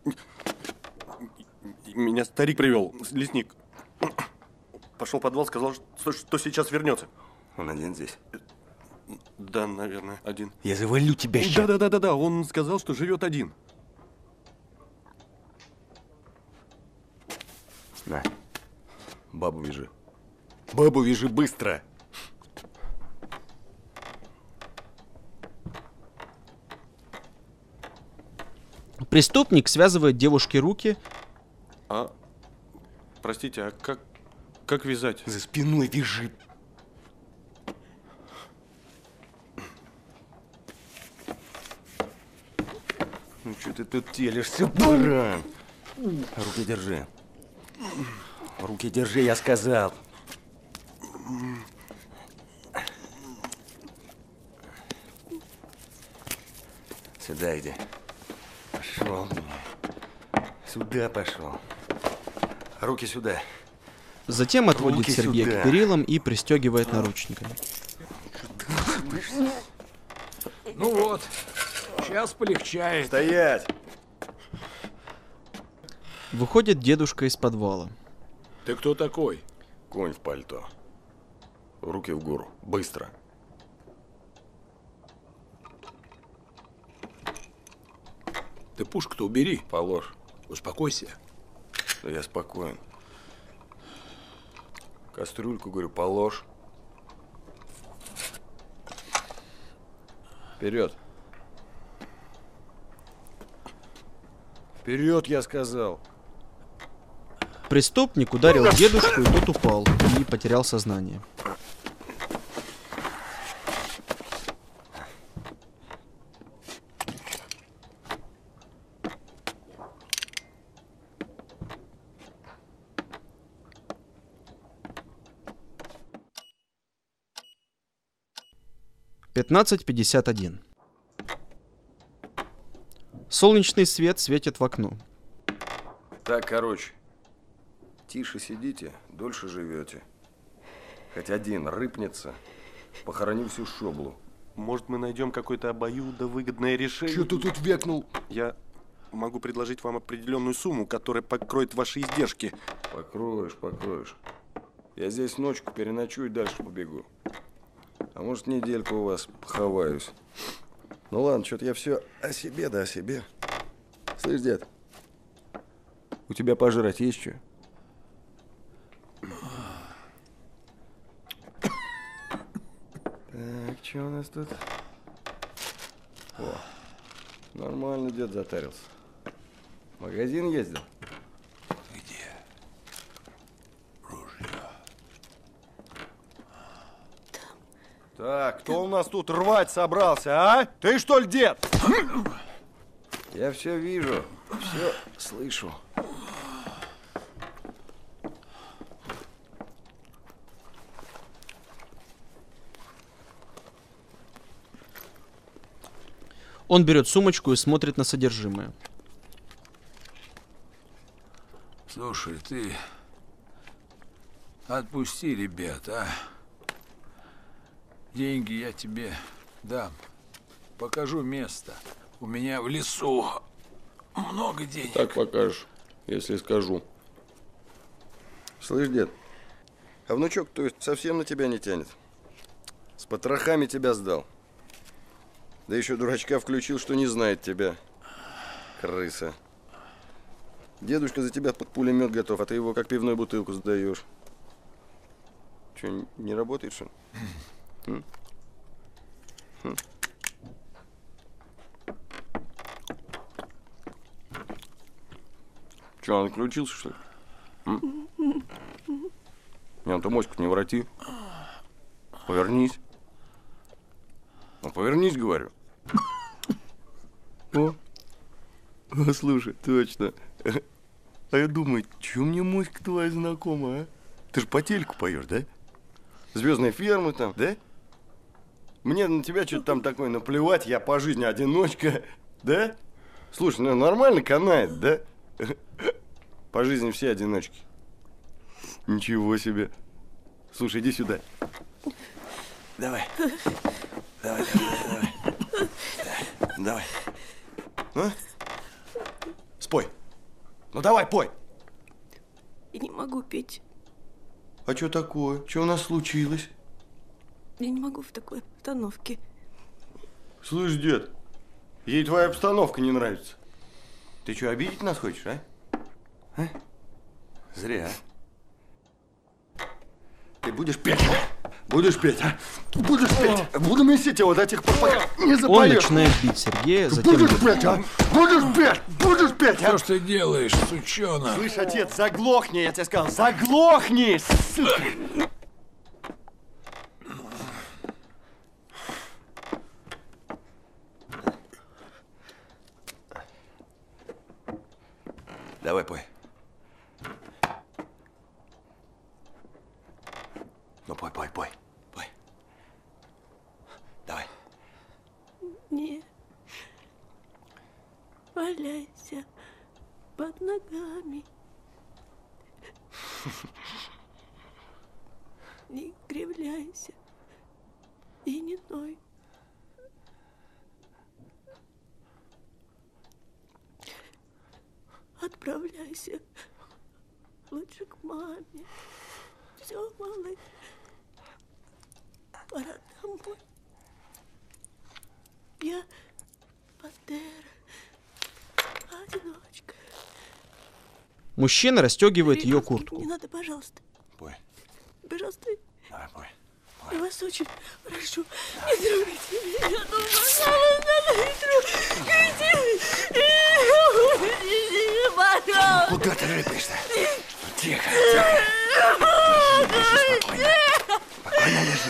Меня старик привел, лесник. Пошел в подвал, сказал, что, что сейчас вернется. Он один здесь? Да, наверное, один. Я завалю тебя сейчас. Да-да-да-да, он сказал, что живет один. На, бабу вяжи. Бабу вяжи быстро. Преступник связывает девушке руки. А, простите, а как, как вязать? За спиной вяжи. Ну что ты тут телишься, баран? Руки держи. Руки держи, я сказал. Сюда иди. Пошел. Сюда пошел. Руки сюда. Затем отводит Руки Сергея сюда. к перилам и пристегивает наручниками. Ну вот, сейчас полегчает. Стоять! Выходит дедушка из подвала. Ты кто такой? Конь в пальто. Руки в гору. Быстро. Ты пушку-то убери. Положь. Успокойся. Да я спокоен. Кастрюльку, говорю, положь. Вперед. Вперед, я сказал. Преступник ударил дедушку, и тот упал и потерял сознание. пятнадцать пятьдесят один. Солнечный свет светит в окно. Так, короче, тише сидите, дольше живете. Хоть один рыпнется, похороню всю шоблу. Может, мы найдем какое-то обоюдовыгодное решение? Чё ты тут векнул? Я могу предложить вам определенную сумму, которая покроет ваши издержки. Покроешь, покроешь. Я здесь ночку переночую и дальше побегу. А может, недельку у вас поховаюсь. Ну ладно, что-то я все о себе да о себе. Слышь, дед, у тебя пожрать есть что? Так, что у нас тут? О, нормально дед затарился. В магазин ездил? Где? Ружье. Так, кто у нас тут рвать собрался, а? Ты что ли, дед? Я все вижу, все слышу. Он берет сумочку и смотрит на содержимое. Слушай, ты отпусти ребят, а? Деньги я тебе дам. Покажу место. У меня в лесу много денег. Так покажешь, если скажу. Слышь, дед, а внучок, то есть, совсем на тебя не тянет? С потрохами тебя сдал. Да еще дурачка включил, что не знает тебя. Крыса. Дедушка за тебя под пулемет готов, а ты его как пивную бутылку сдаешь. Че, не работает, что ли? Хм? Хм. Че, он отключился, что ли? М? Не, он-то моську не вороти. Повернись. Ну, повернись, говорю. О, о, слушай, точно. А я думаю, че мне моська твоя знакомая, а? Ты же по телеку поешь, да? Звездные фермы там, да? Мне на тебя что-то там такое наплевать, я по жизни одиночка, да? Слушай, ну нормально канает, да? По жизни все одиночки. Ничего себе. Слушай, иди сюда. Давай. Давай, давай, давай. Давай. А? Спой. Ну давай, пой. Я не могу петь. А что такое? Что у нас случилось? Я не могу в такой обстановке. Слышь, дед, ей твоя обстановка не нравится. Ты что, обидеть нас хочешь, а? А? Зря. Ты будешь петь? Будешь петь, а? Будешь петь? Буду месить его до тех пор, пока не запоешь. Он начинает бить Сергея, затем... Будешь петь, а? Будешь петь? Будешь петь, а? Что ж ты делаешь, сучонок? Слышь, отец, заглохни, я тебе сказал. Заглохни, сука! Давай, пой. Ну, пой, пой, пой, пой. Давай. Не валяйся под ногами. Не кривляйся и не ной. Отправляйся лучше к маме. Все, малыш. Пора домой. Я пантера. Одиночка. Мужчина расстегивает ее куртку. Не надо, пожалуйста. Пой. Пожалуйста. Давай, пой. Я вас очень прошу. Не трогайте меня. Я думаю, пожалуйста, не трогайте. Пожалуйста. Куда ты рыпаешься? Тихо, тихо. Лежи спокойно. Спокойно лежи.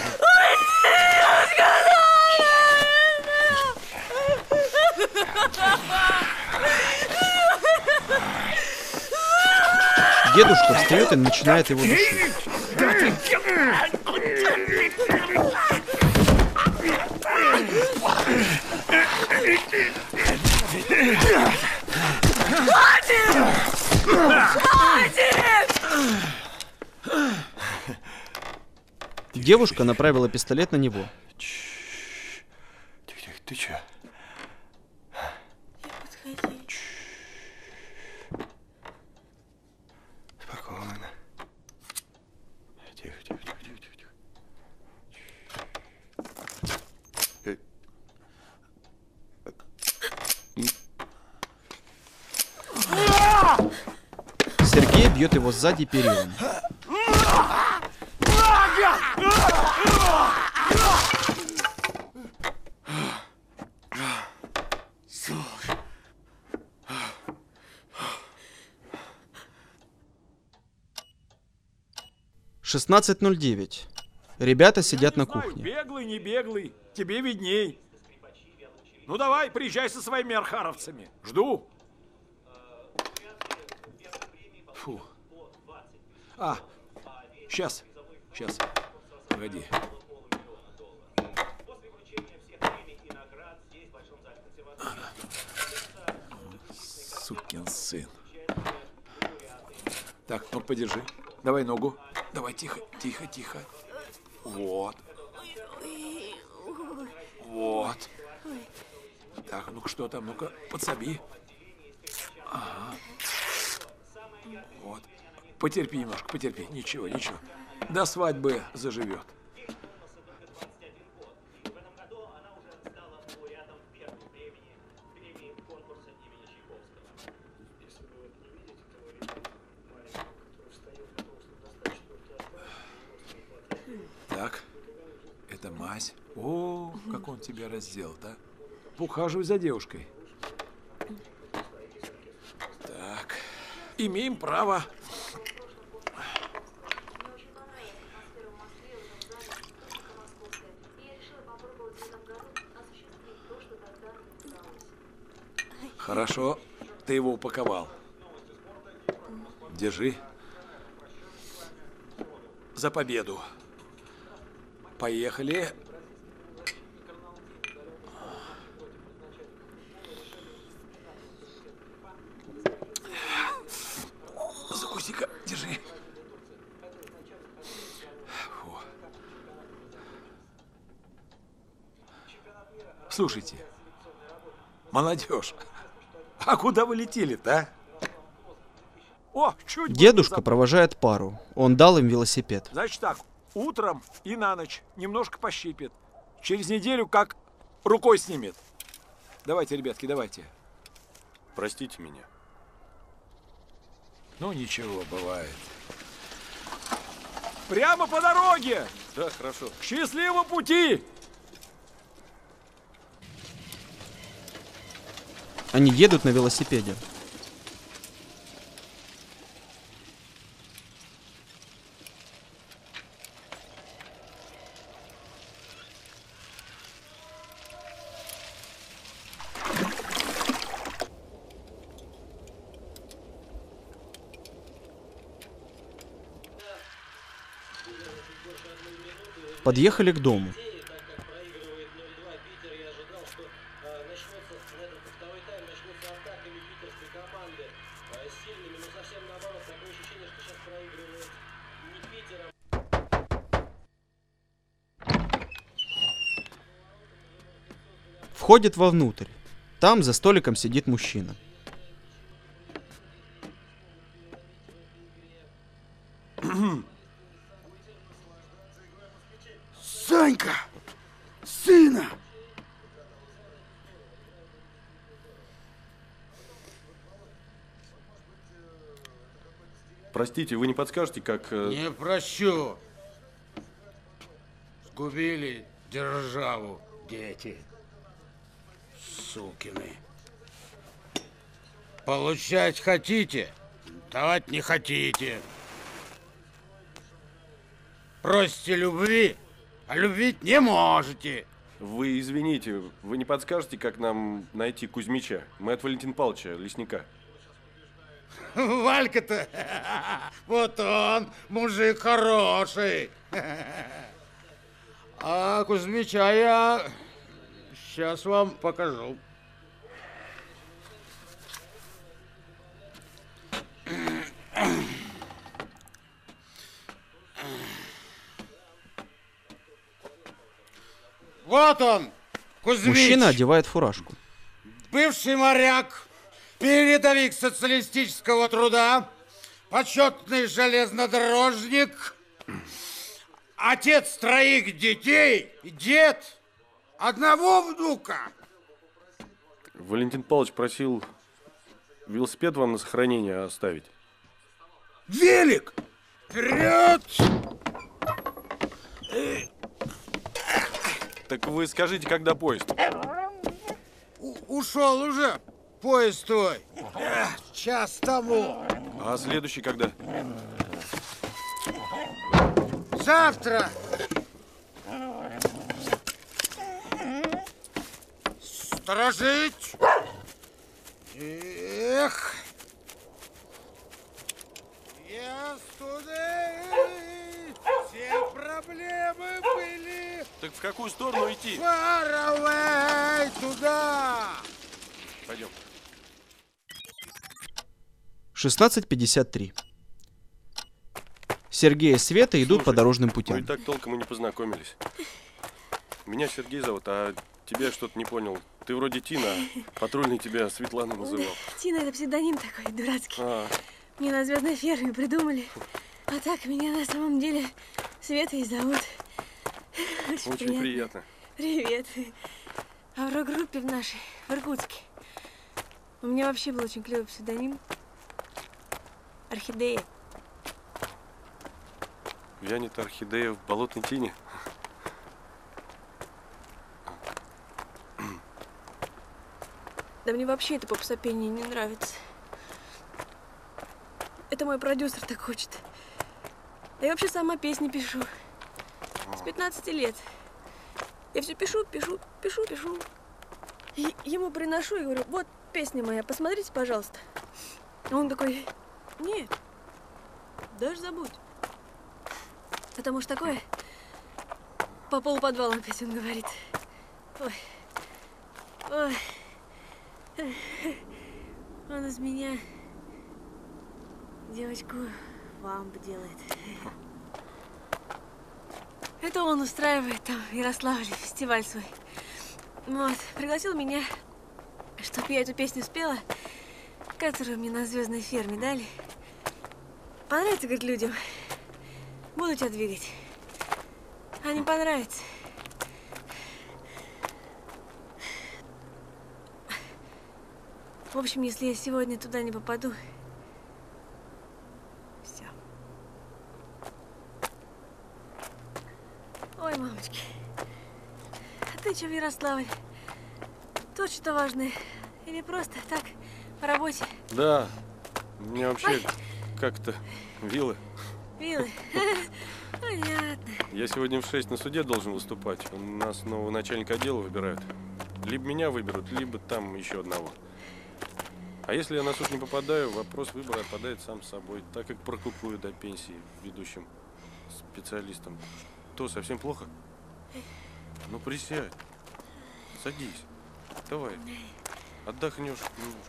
Дедушка встает и начинает его душить. Девушка направила пистолет на него. Тихо, тихо, ты чё? Спокойно. Тихо, тихо, тихо, тихо, тихо. Эй. Сергей бьет его сзади перилом. шестнадцать ноль девять. Ребята сидят на кухне. Беглый, не беглый, тебе видней. Ну давай, приезжай со своими архаровцами. Жду. Фу. А, сейчас, сейчас. Погоди. Сукин сын. Так, ну подержи. Давай ногу. Давай, тихо, тихо, тихо. Вот. Вот. Так, ну-ка, что там? Ну-ка, подсоби. Ага. Вот. Потерпи немножко, потерпи. Ничего, ничего. До свадьбы заживет. Так, это мазь. О, как он тебя раздел, да? Ухаживай за девушкой. Так, имеем право. Хорошо, ты его упаковал. Держи. За победу. Поехали. Закуси-ка, держи. Фу. Слушайте, молодежь, а куда вы летели-то, а? О, чуть Дедушка провожает пару. Он дал им велосипед. Значит так, утром и на ночь немножко пощипит. Через неделю как рукой снимет. Давайте, ребятки, давайте. Простите меня. Ну, ничего, бывает. Прямо по дороге! Да, хорошо. Счастливого пути! Они едут на велосипеде. Подъехали к дому. Входит вовнутрь. Там за столиком сидит мужчина. Санька! Сына! Простите, вы не подскажете, как... э, Не прощу. Сгубили державу дети. Сукины. Получать хотите, давать не хотите. Просите любви, а любить не можете. Вы извините, вы не подскажете, как нам найти Кузьмича? Мы от Валентина Павловича, лесника. Валька-то, вот он, мужик хороший. А Кузьмича я Сейчас вам покажу. Вот он, Кузьмич. Мужчина одевает фуражку. Бывший моряк, передовик социалистического труда, почетный железнодорожник, отец троих детей, дед одного внука. Валентин Павлович просил велосипед вам на сохранение оставить. Велик! Вперед! Так вы скажите, когда поезд? У ушел уже поезд твой. Час тому. А следующий когда? Завтра. Сторожить. Эх. Yesterday. Все проблемы были. Так в какую сторону идти? Far away, туда. Пойдем. шестнадцать пятьдесят три. Сергей и Света идут Слушай, по дорожным мы путям. и так толком и не познакомились. Меня Сергей зовут, а тебя что-то не понял. Ты вроде Тина, а патрульный тебя Светлана называл. Тина — это псевдоним такой дурацкий. А, Мне на звездной ферме придумали. А так меня на самом деле Света и зовут. Очень, очень приятно. Привет. А в рок-группе в нашей, в Иркутске, у меня вообще был очень клевый псевдоним. Орхидея. Вянет орхидея в болотной тени. Да мне вообще это попсопение не нравится. Это мой продюсер так хочет. Я вообще сама песни пишу. С пятнадцати лет. Я все пишу, пишу, пишу, пишу. И ему приношу и говорю: вот песня моя, посмотрите, пожалуйста. А он такой: нет, даже забудь. Потому что такое по полуподвалам песен говорит. Ой, ой. Он из меня девочку вамп делает. Это он устраивает там в Ярославле фестиваль свой. Вот, пригласил меня, чтоб я эту песню спела, которую мне на звездной ферме дали. Понравится, говорит, людям, буду тебя двигать. А не понравится. В общем, если я сегодня туда не попаду, все. Ой, мамочки. А ты что в Ярославле? Тут что-то важное? Или просто так, по работе? Да, у меня вообще как-то вилы. Вилы? Понятно. Я сегодня в шесть на суде должен выступать. У нас нового начальника отдела выбирают. Либо меня выберут, либо там еще одного. А если я на суд не попадаю, вопрос выбора отпадает сам собой, так как прокукую до пенсии ведущим специалистом. То совсем плохо? Ну присядь, садись, давай, отдохнешь немножко.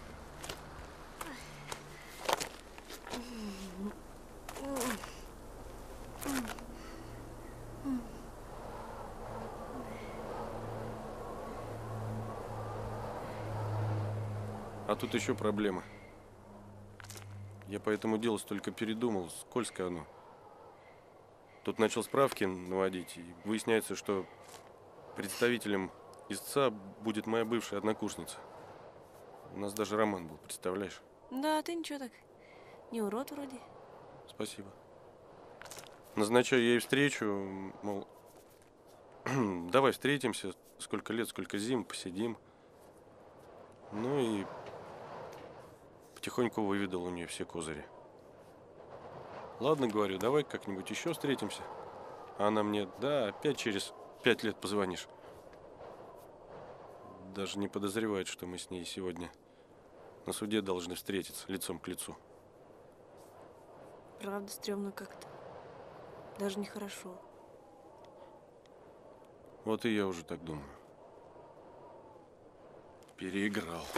А тут еще проблема. Я по этому делу столько передумал, скользко оно. Тут начал справки наводить, и выясняется, что представителем истца будет моя бывшая однокурсница. У нас даже роман был, представляешь? Да, ты ничего так, не урод вроде. Спасибо. Назначаю ей встречу, мол, давай встретимся, сколько лет, сколько зим, посидим. Ну и потихоньку выведал у нее все козыри. Ладно, говорю, давай как-нибудь еще встретимся. А она мне: да, опять через пять лет позвонишь. Даже не подозревает, что мы с ней сегодня на суде должны встретиться лицом к лицу. Правда, стрёмно как-то. Даже нехорошо. Вот и я уже так думаю. Переиграл.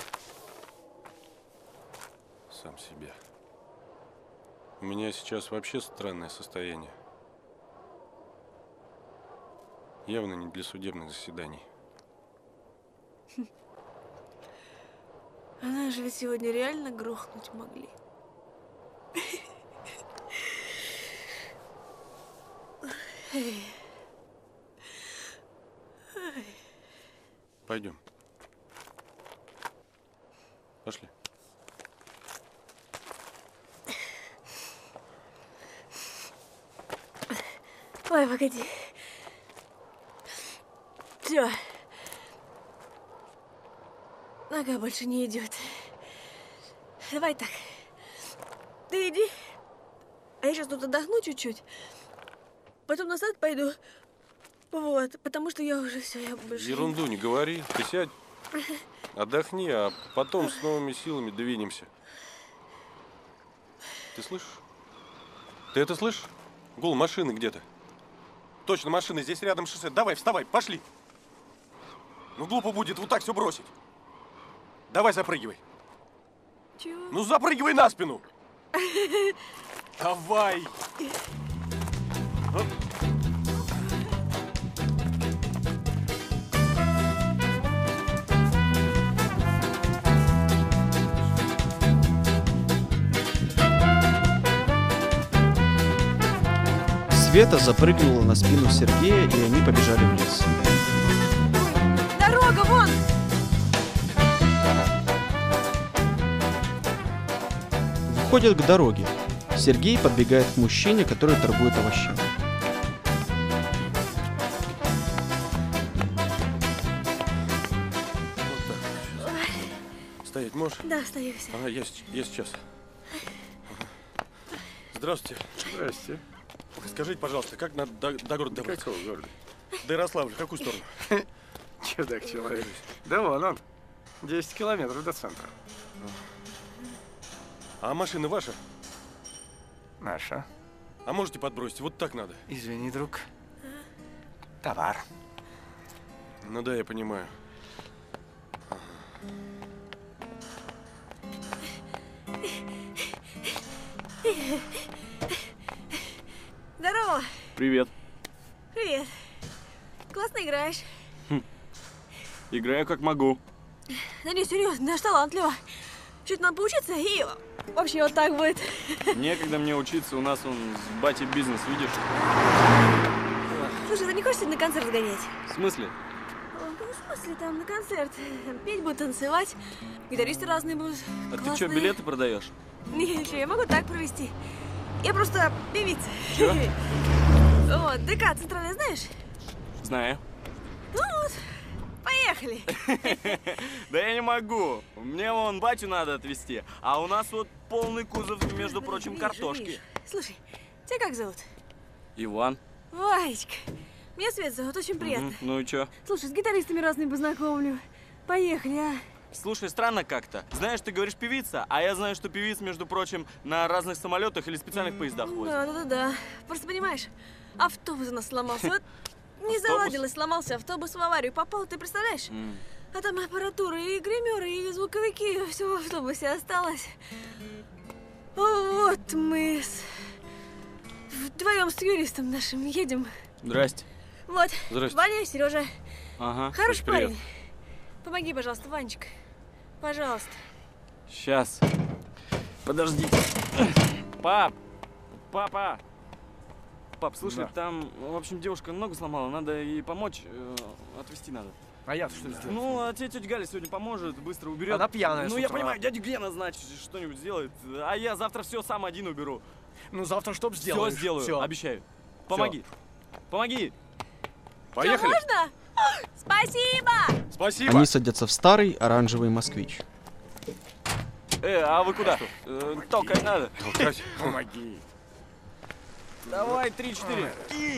Сам себя. У меня сейчас вообще странное состояние. Явно не для судебных заседаний. Она же ведь сегодня реально грохнуть могли. Пойдем. Пошли. Ой, погоди. Все. Нога больше не идет. Давай так. Ты иди. А я сейчас тут отдохну чуть-чуть. Потом назад пойду. Вот, потому что я уже все, я больше... Ерунду не говори. Ты сядь, отдохни, а потом с новыми силами двинемся. Ты слышишь? Ты это слышишь? Гул машины где-то. Точно, машина здесь рядом шоссе. Давай, вставай, пошли. Ну, глупо будет вот так все бросить. Давай, запрыгивай. Чего? Ну, запрыгивай на спину. Давай. Оп. Света запрыгнула на спину Сергея, и они побежали в лес. Дорога, вон! Выходят к дороге. Сергей подбегает к мужчине, который торгует овощами. Стоять можешь? Да, стою. Ага, я, я сейчас. Ага. Здравствуйте. Здрасте. Скажите, пожалуйста, как надо до, до города добраться? Какого города? До Ярославля, в какую сторону? Чудак человек. Да вон он. десять километров до центра. А машина ваша? Наша. А можете подбросить? Вот так надо. Извини, друг. Товар. Ну да, я понимаю. Здорово. Привет. Привет. Классно играешь. Хм. Играю как могу. Да не, серьезно, даже талантливо. Чуть надо поучиться и вообще вот так будет. Некогда мне учиться, у нас он с батей бизнес, видишь? Слушай, ты не хочешь сегодня на концерт сгонять? В смысле? Ну, в смысле, там на концерт. Петь будут, танцевать. Гитаристы разные будут. А классные. ты что, билеты продаешь? Не, что, я могу так провести. Я просто певица. Чё? Вот, ДК центральная знаешь? Знаю. Ну вот, поехали. Да я не могу. Мне вон батю надо отвезти. А у нас вот полный кузов, между прочим, Вижу, картошки. вижу. Слушай, тебя как зовут? Иван. Ваечка. Меня Свет зовут, очень приятно. Мгм. Ну и чё? Слушай, с гитаристами разными познакомлю. Поехали, а? Слушай, странно как-то. Знаешь, ты говоришь певица, а я знаю, что певиц, между прочим, на разных самолетах или специальных поездах возят. Да, да, да, да. Просто понимаешь, автобус у нас сломался. Вот не заладилось, сломался автобус, в аварию попал, ты представляешь? М. А там аппаратура, и гримеры, и звуковики, все в автобусе осталось. Вот мы с... вдвоем с юристом нашим едем. Здрасте. Вот, Здрасте. Ваня, Сережа. Ага. Хороший очень приятно. парень. Помоги, пожалуйста, Ванечка. Пожалуйста. Сейчас. Подождите. Пап! Папа! Пап, слушай, Да. там, в общем, девушка ногу сломала, надо ей помочь, э, отвезти надо. А я что сделаю? Ну, а тебе тетя Галя сегодня поможет, быстро уберет. Она пьяная Ну, с я утра. понимаю, дядя Гена, значит, что-нибудь сделает. А я завтра все сам один уберу. Ну, завтра что Все сделаешь? сделаю, Всё. обещаю. Помоги. Помоги. Поехали. Чё, можно? Спасибо! Спасибо. Они садятся в старый оранжевый москвич. Э, а вы куда? Э, толкать надо. Толкать? Помоги. Давай, три-четыре.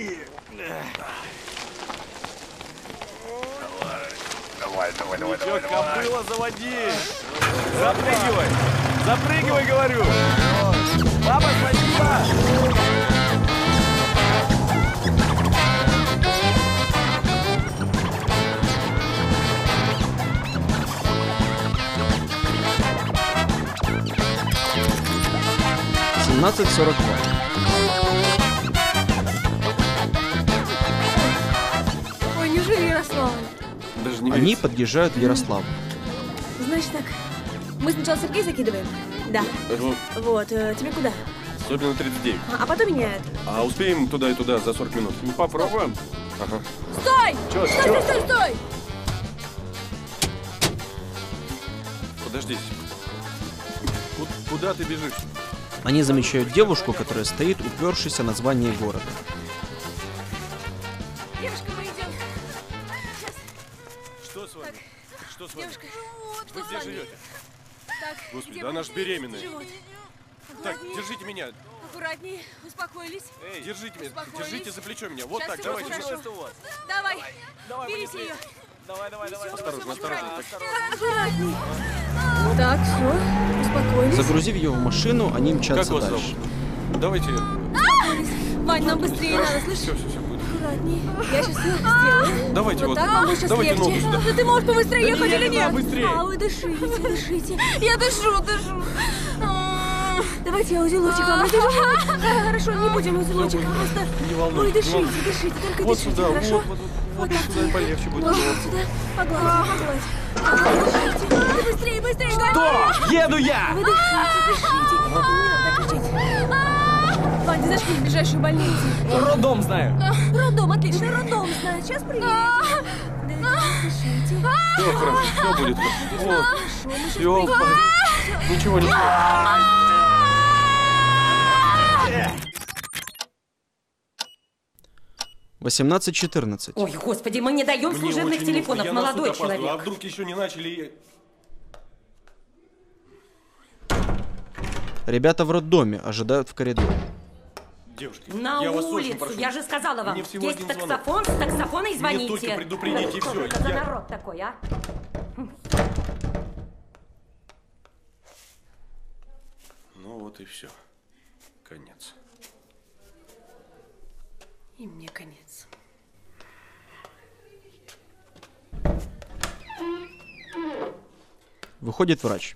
Давай, давай, давай, Чё, кобыла, заводи. Запрыгивай. Запрыгивай, говорю. Папа, спасибо. восемнадцать сорок два. Ой, неужели Ярославль? Даже не Они верится. подъезжают к Ярославлю. Значит так, мы сначала Сергея закидываем? Да. Вот, Вот, э, тебе куда? Собина тридцать девять. А, а потом меняют. А успеем туда и туда за сорок минут? Ну, попробуем. Ага. Стой! Чё, стой, чё? стой, стой, стой! Подожди. Ку- Куда ты бежишь? Они замечают девушку, которая стоит, упершись о название города. Девушка, мы идем. Что с вами? Что с вами? Девушка, Вы где живете? так, Господи, где да она ж болит беременная. живот? Так, Аккуратнее. держите меня. Аккуратнее, успокоились. Эй, держите меня. Успокоились. Держите за плечо меня. Вот Сейчас так, всё давайте. будет хорошо. Давай, берите ее. Давай, давай, давай. Осторожно, осторожно. Аккуратней. Так, все, успокоились. Загрузив ее в машину, они Как мчатся вас дальше. зовут? Давайте. Вань, нам быстрее надо, слышишь? Все, все, все будет. Аккуратней. Я сейчас все сделаю. Давайте вот вот. так вам будет сейчас Давайте легче. ногу сюда. Да ты можешь побыстрее Да ехать нет, или не надо, нет? быстрее. А вы дышите, дышите. Я дышу, дышу. Давайте я узелочек вам развяжу. Да, хорошо, не будем узелочек, а просто... Не волнуйтесь, Ой, дышите, не волнуйтесь. дышите, только Вот дышите, сюда, вот, хорошо? вот, вот так, сюда и полегче будет. Вот сюда, погладь, погладь. Ага, дышите. Да быстрее, быстрее. Что? Еду я! Вы дышите, дышите. Не надо так кричать. Вань, ты знаешь, где ближайшую больницу? Роддом знаю. Роддом, отлично, роддом знаю. Сейчас приедете. Дышите. Все хорошо, все будет. Вот. Хорошо, мы сейчас Все, приедем. ничего не восемнадцать четырнадцать. Ой, господи, мы не даем Мне служебных очень телефонов, нужно, я на суд молодой опаздываю. человек. А вдруг еще не начали? Ребята в роддоме ожидают в коридоре. Девушки, На я вас очень улицу, прошу. я же сказала вам. Мне всего Есть один звонок. таксофон, с таксофона и звоните. Мне только предупредите, и Что все. это за Я- народ такой, а? Ну вот и все. Конец. И мне конец. Выходит врач.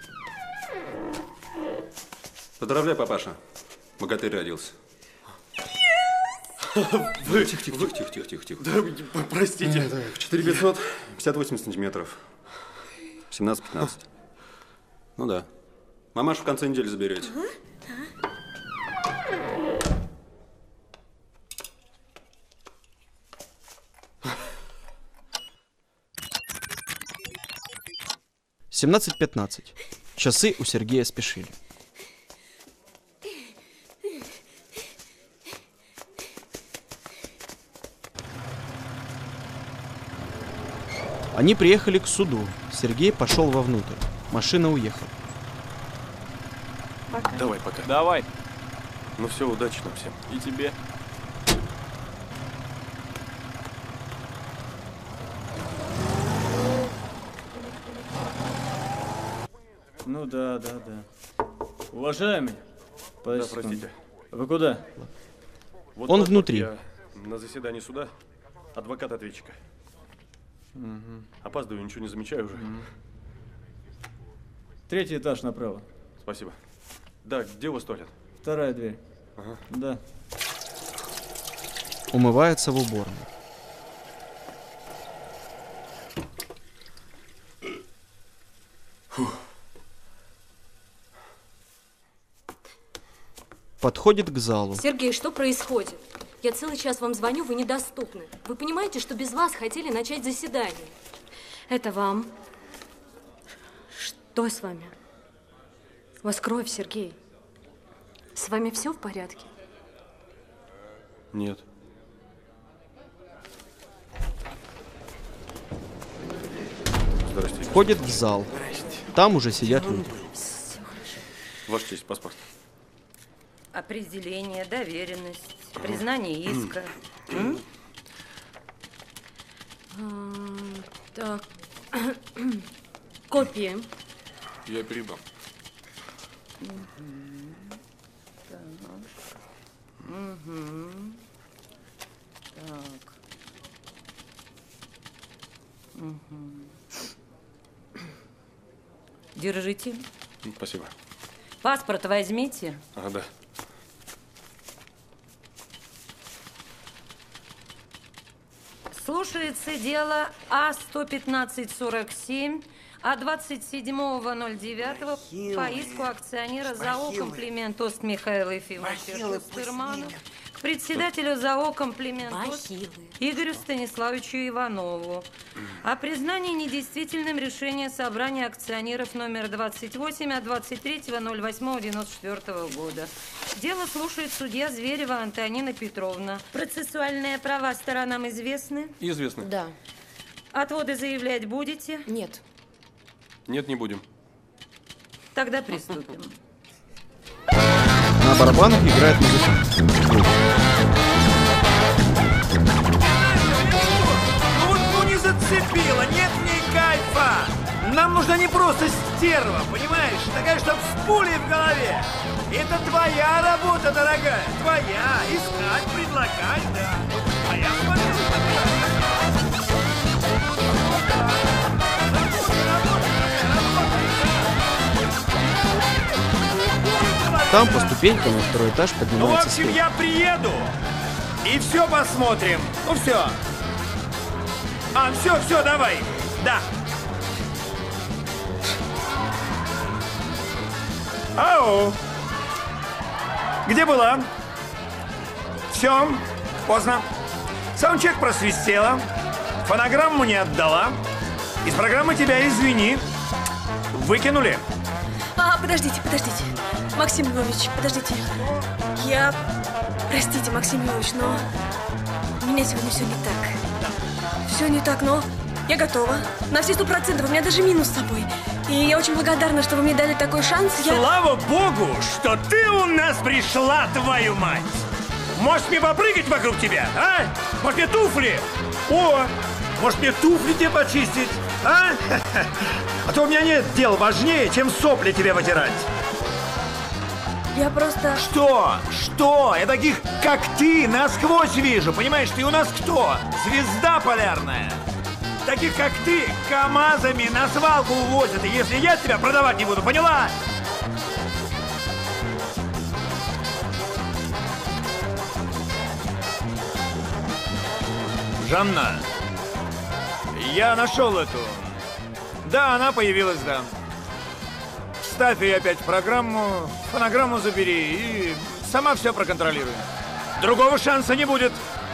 Поздравляю, папаша. Богатырь родился. Вы... Тихо, тихо, тихо, тихо, тихо, тихо. Да, простите. четыре пятьсот, пятьдесят восемь сантиметров. семнадцать пятнадцать. Ну да. Мамашу в конце недели заберете. семнадцать пятнадцать. Часы у Сергея спешили. Они приехали к суду. Сергей пошел вовнутрь. Машина уехала. Давай пока. Давай. Ну все, удачи нам всем. И тебе. Ну да, да, да. Уважаемый. Да, простите. Вы куда? Вот Он паспорт, внутри. Я на заседании суда. Адвокат ответчика. Угу. Опаздываю, ничего не замечаю уже. Третий этаж направо. Спасибо. Да, где у вас туалет? Вторая дверь. Ага. Да. Умывается в уборной. Подходит к залу. Сергей, что происходит? Я целый час вам звоню, вы недоступны. Вы понимаете, что без вас хотели начать заседание? Это вам. Что с вами? У вас кровь, Сергей. С вами все в порядке? Нет. Здрасте. Входит в зал. Там уже сидят люди. Ваша честь, паспорт. Определение, доверенность, признание иска. М? А, так. Копии. Я передам. Мгм. Так. Мгм. Так. Мгм. Держите. Спасибо. Паспорт возьмите. А, да. Слушается дело А сто пятнадцать сорок семь от двадцать седьмого ноль девятого по иску акционера ЗАО «Комплимент Ост» Михаила Ефимовича Шустермана к председателю ЗАО «Комплимент Ост» Игорю Станиславовичу Иванову о признании недействительным решения собрания акционеров номер двадцать восемь от двадцать третьего ноль восьмого девяносто четвёртого года. Дело слушает судья Зверева Антонина Петровна. Процессуальные права сторонам известны? Известны. Да. Отводы заявлять будете? Нет. Нет, не будем. Тогда приступим. На барабанах играет музыкант. Ну вот ну не зацепило, нет в ней кайфа. Нам нужна не просто стерва, понимаешь? Такая, чтоб с пулей в голове. Это твоя работа, дорогая, твоя. Искать, предлагать, да. А я смотрю, Там по ступенькам на второй этаж ну, в поднимается общем, свет. я приеду и все посмотрим. Ну, все. А, все, все, давай. Да. Ау. Где была? Все, поздно. Саундчек просвистела, фонограмму не отдала. Из программы тебя, извини, выкинули. А, подождите, подождите. Максим Львович, подождите. Я... Простите, Максим Львович, но... У меня сегодня все не так. Все не так, но... Я готова. На все сто процентов. У меня даже минус с собой. И я очень благодарна, что вы мне дали такой шанс. Я... Слава богу, что ты у нас пришла, твою мать! Может мне попрыгать вокруг тебя, а? Может мне туфли? О, может мне туфли тебе почистить, а? А то у меня нет дел важнее, чем сопли тебе вытирать. Я просто... Что? Что? Я таких, как ты, насквозь вижу. Понимаешь, ты у нас кто? Звезда полярная. Таких, как ты, КамАЗами на свалку увозят. И если я тебя продавать не буду, поняла? Жанна, я нашел эту. Да, она появилась, да. Вставь ее опять в программу, фонограмму забери и сама все проконтролируй. Другого шанса не будет.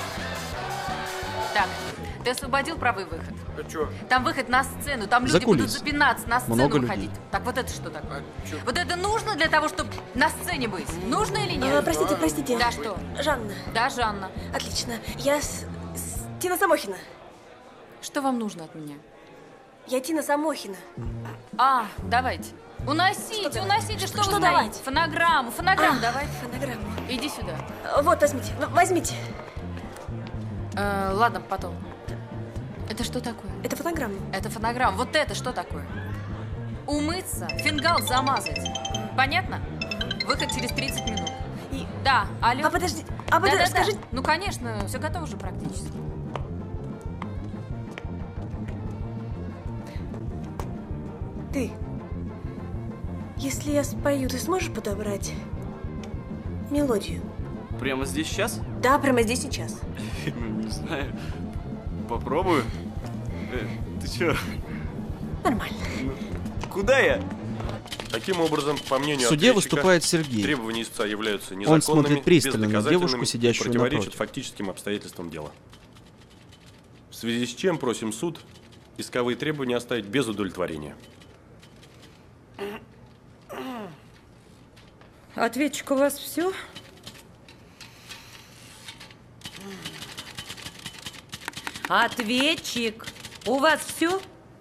Так, ты освободил правый выход? А что? Там выход на сцену, там За люди будут кулисы. запинаться, на сцену Много выходить. людей. Так, вот это что такое? А, чё? Вот это нужно для того, чтобы на сцене быть? Нужно или нет? А, простите, простите. Да, что? Жанна. Да, Жанна. Отлично. Я с... с- Тина Самохина. Что вам нужно от меня? Я Тина Самохина. А, давайте. Уносите, Что уносите, что, Что вы давать? знаете? Фонограмму, фонограмму А, давай. Фонограмму. Иди сюда. Вот, возьмите, в- возьмите. Э, ладно, потом. Это что такое? Это фонограмма. Это фонограмма. Вот это что такое? Умыться, фингал замазать. Понятно? Выход через тридцать минут. И... Да, алло. А подожди, а подожди, Да-да-да. скажи... Ну, конечно, все готово уже практически. Ты, если я спою, ты сможешь подобрать мелодию? Прямо здесь сейчас? Да, прямо здесь сейчас. Ну, не знаю. Попробую. Э, ты чё? Нормально. Куда я? Таким образом, по мнению В суде ответчика, выступает Сергей. требования истца являются Он незаконными, смотрит пристально на бездоказательными девушку, и сидящую противоречат напротив. фактическим обстоятельствам дела. В связи с чем просим суд исковые требования оставить без удовлетворения. Ответчик, у вас все? Ответчик, у вас все?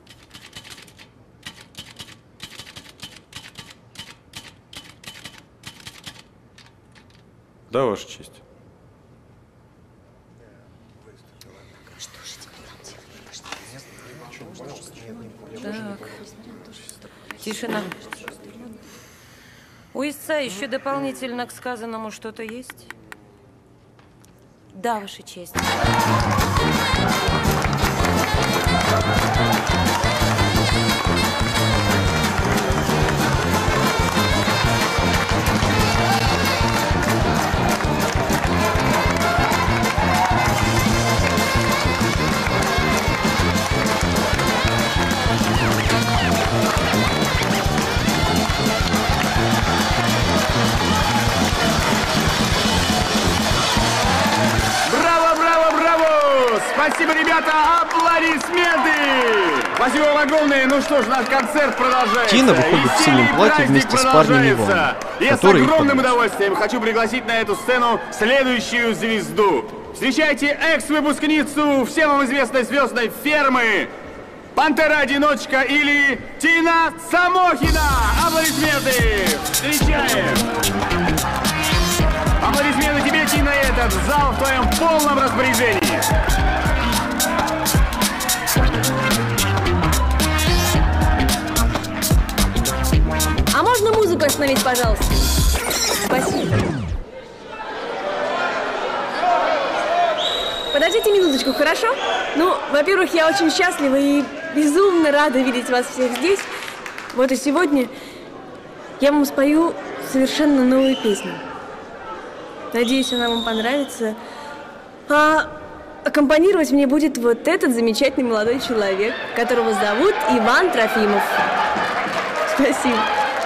Да, Ваша честь. Так. Тишина. У истца еще дополнительно к сказанному что-то есть? Да, Ваша честь. Спасибо, ребята, аплодисменты! Спасибо вам огромное. Ну что ж, наш концерт продолжается. Тина выходит в синем платье вместе с парнем Иваном, И который с их огромным подвозит. удовольствием хочу пригласить на эту сцену следующую звезду. Встречайте экс-выпускницу всем вам известной звездной фермы «Пантера-одиночка» или Тина Самохина. Аплодисменты! Встречаем! Аплодисменты тебе, Тина, этот зал в твоем полном распоряжении. А можно музыку остановить, пожалуйста? Спасибо. Подождите минуточку, хорошо? Ну, во-первых, я очень счастлива и безумно рада видеть вас всех здесь. Вот и сегодня я вам спою совершенно новую песню. Надеюсь, она вам понравится. А аккомпанировать мне будет вот этот замечательный молодой человек, которого зовут Иван Трофимов. Спасибо.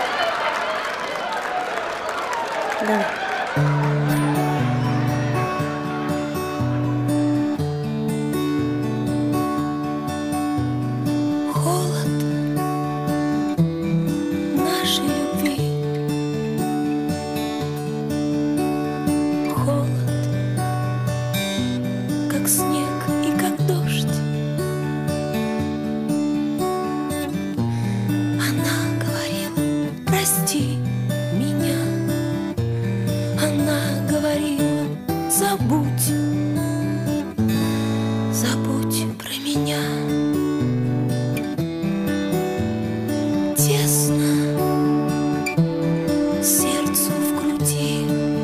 Да. Холод нашей любви, холод, как снег и как дождь. Она говорила: прости меня. Она говорила: забудь, забудь про меня. Тесно сердцу в груди.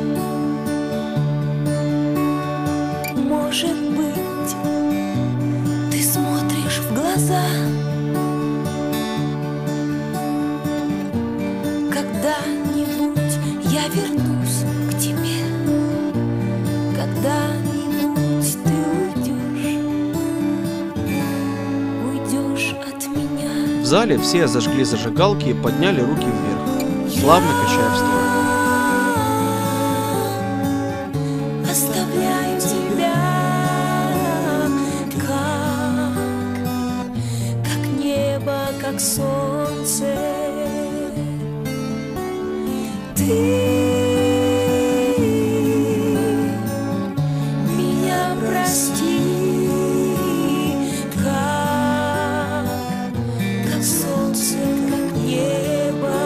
Может быть, ты смотришь в глаза. Когда-нибудь я вернусь к тебе. Когда-нибудь ты уйдешь, уйдешь от меня. В зале все зажгли зажигалки и подняли руки вверх, плавно качая в сторону. Оставляю тебя, как, как небо, как солнце. Ты меня прости, как, как солнце, как небо.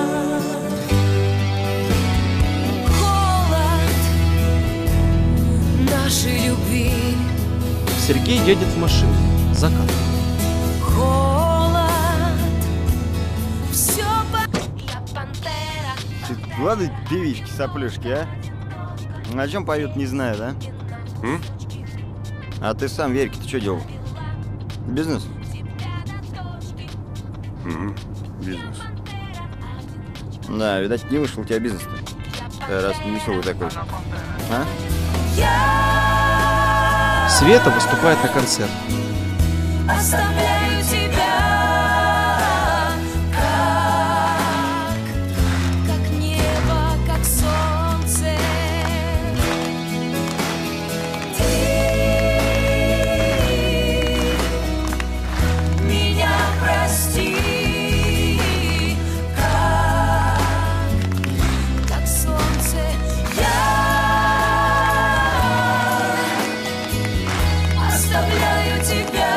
Холод нашей любви. Сергей едет в машине. Закат. Холод, все по... Я пантера. Ладно, девички, соплюшки, а? На чем поют, не знаю, да? М? А ты сам, Верьки, ты что делал? Бизнес? Угу. Бизнес. Да, видать, не вышел у тебя бизнес-то. Раз не веселый такой. А? Света выступает на концерте. Оставляю тебя, как, как небо, как солнце. Ты меня прости, как, как солнце. Я оставляю тебя.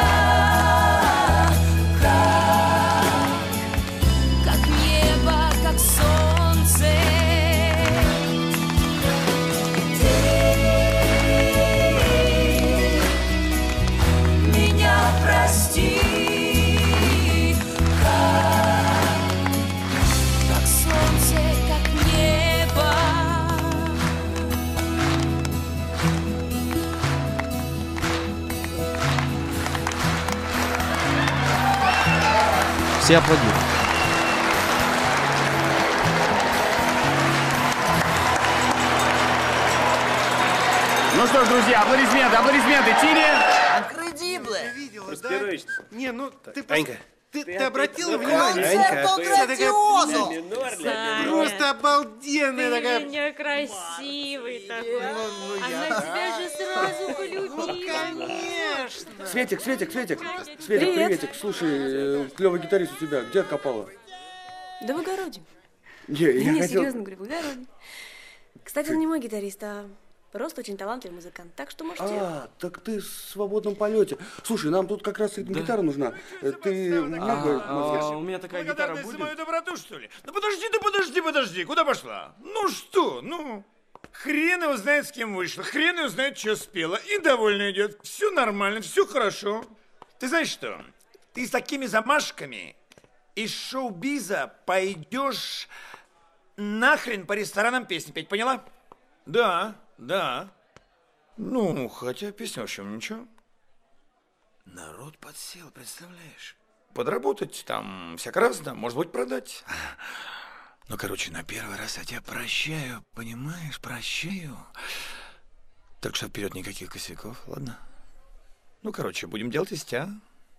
Все аплодируют. Ну что ж, друзья, аплодисменты, аплодисменты Тине. Инкредибле. Распираешься. Не, ну ты... Анька, Ты, ты обратила Саня, внимание? Концерто грандиозо! Просто обалденная Ты такая. меня красивый такой. Она тебя же сразу полюбила. Конечно. Светик, Светик, Светик. Светик, Привет. приветик. Слушай, клевый гитарист у тебя. Где откопала? Да в огороде. Не, я Не, хотел... серьезно говорю, в огороде. Кстати, он не мой гитарист, а просто очень талантливый музыкант. Так что можете... А, так ты в свободном полете. Слушай, нам тут как раз эта гитара нужна. Э, Ты мог бы... А, у меня такая гитара Благодарность за будет? мою доброту, что ли? Ну подожди, да подожди, подожди, куда пошла? Ну что, ну... Хрен его знает, с кем вышла, хрен его знает, что спела. И довольно идет. Все нормально, все хорошо. Ты знаешь что? Ты с такими замашками из шоу-биза пойдешь нахрен по ресторанам песни петь, поняла? Да, да. Ну, хотя песня вообще ничего. Народ подсел, представляешь? Подработать там всяко разно, может быть, продать. Ну, короче, на первый раз я тебя прощаю, понимаешь, прощаю. Так что вперед никаких косяков, ладно? Ну, короче, будем делать из тебя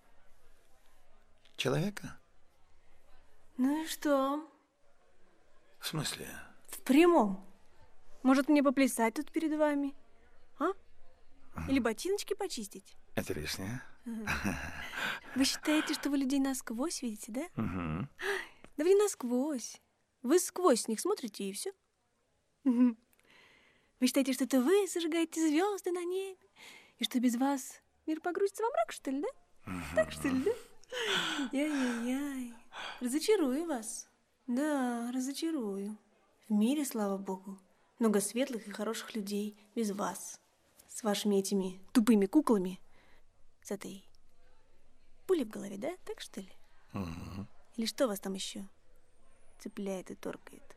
человека. Ну и что? В смысле? В прямом. Может, мне поплясать тут перед вами? А? Или ботиночки почистить? Это лишнее. Ага. Вы считаете, что вы людей насквозь видите, да? Угу. Да вы не насквозь. Вы сквозь них смотрите, и все. Вы считаете, что это вы зажигаете звезды на небе, и что без вас мир погрузится во мрак, что ли, да? Так, что ли, да? Яй-яй-яй. Разочарую вас. Да, разочарую. В мире, слава богу, много светлых и хороших людей без вас. С вашими этими тупыми куклами. С этой пулей в голове, да? Так, что ли? Угу. Или что вас там еще цепляет и торкает?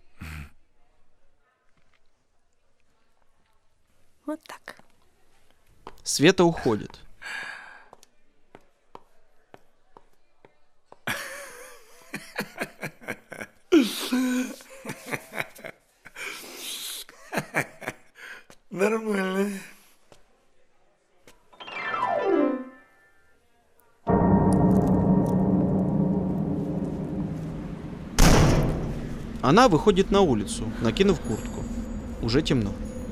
Вот так. Света уходит. Нормально. Она выходит на улицу, накинув куртку. Уже темно.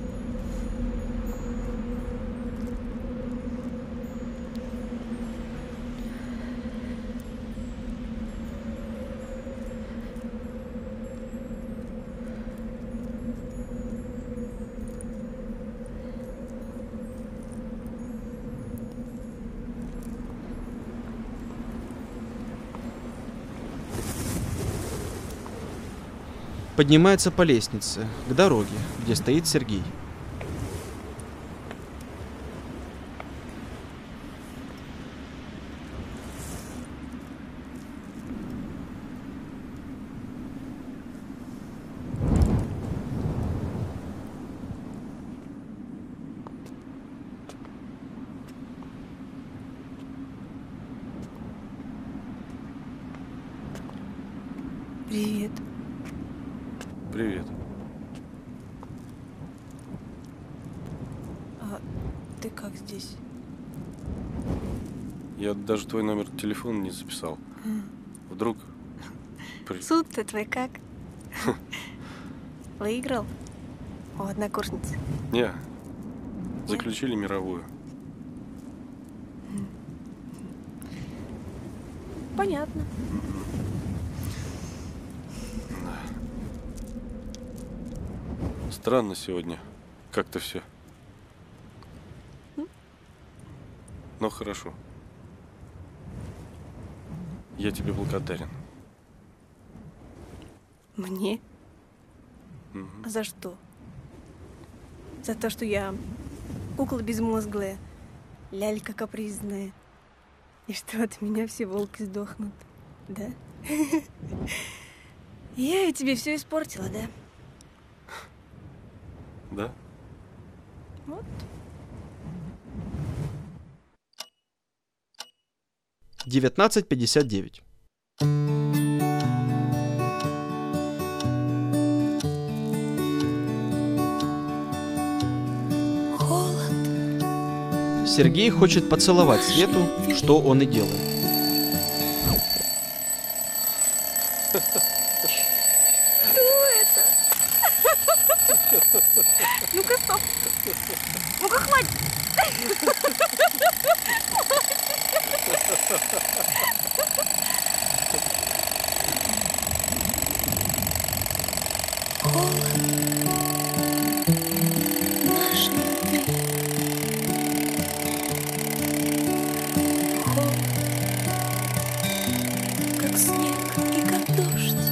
Поднимается по лестнице, к дороге, где стоит Сергей. Привет. Привет. А ты как здесь? Я даже твой номер телефона не записал. Вдруг... при- Суд-то твой как? Выиграл? У однокурсницы. Не. Заключили мировую. Понятно. Странно сегодня. Как-то все. Но хорошо. Я тебе благодарен. Мне? Мгм. А за что? За то, что я кукла безмозглая, лялька капризная. И что от меня все волки сдохнут, да? Я тебе все испортила, да? Да? Вот. девятнадцать пятьдесят девять. Сергей хочет поцеловать Свету, что он и делает. Ну-ка, стоп. Ну-ка, хватит. Наш любви. Холод, как снег и как дождь.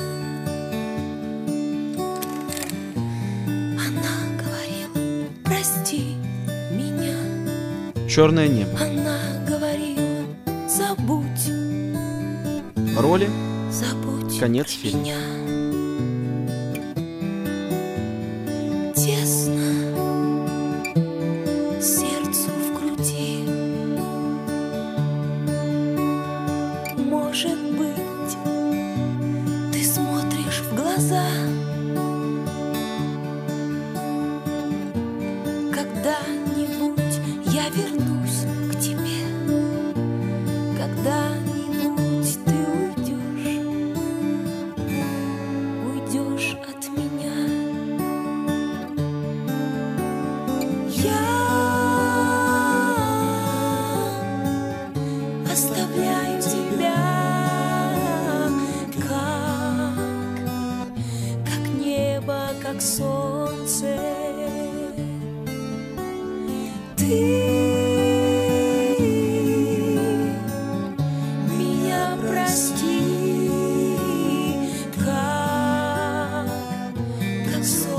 Она говорила, прости меня. Черное небо. Она говорила, забудь. Роли. Забудь Конец фильма. меня. Тесно сердцу в груди. Может быть, ты смотришь в глаза. Когда-нибудь я вернусь к тебе. Когда-нибудь ты уйдешь. Уйдешь от меня. Я оставляю тебя, как, как небо, как солнце. Ты меня прости, как, как солнце.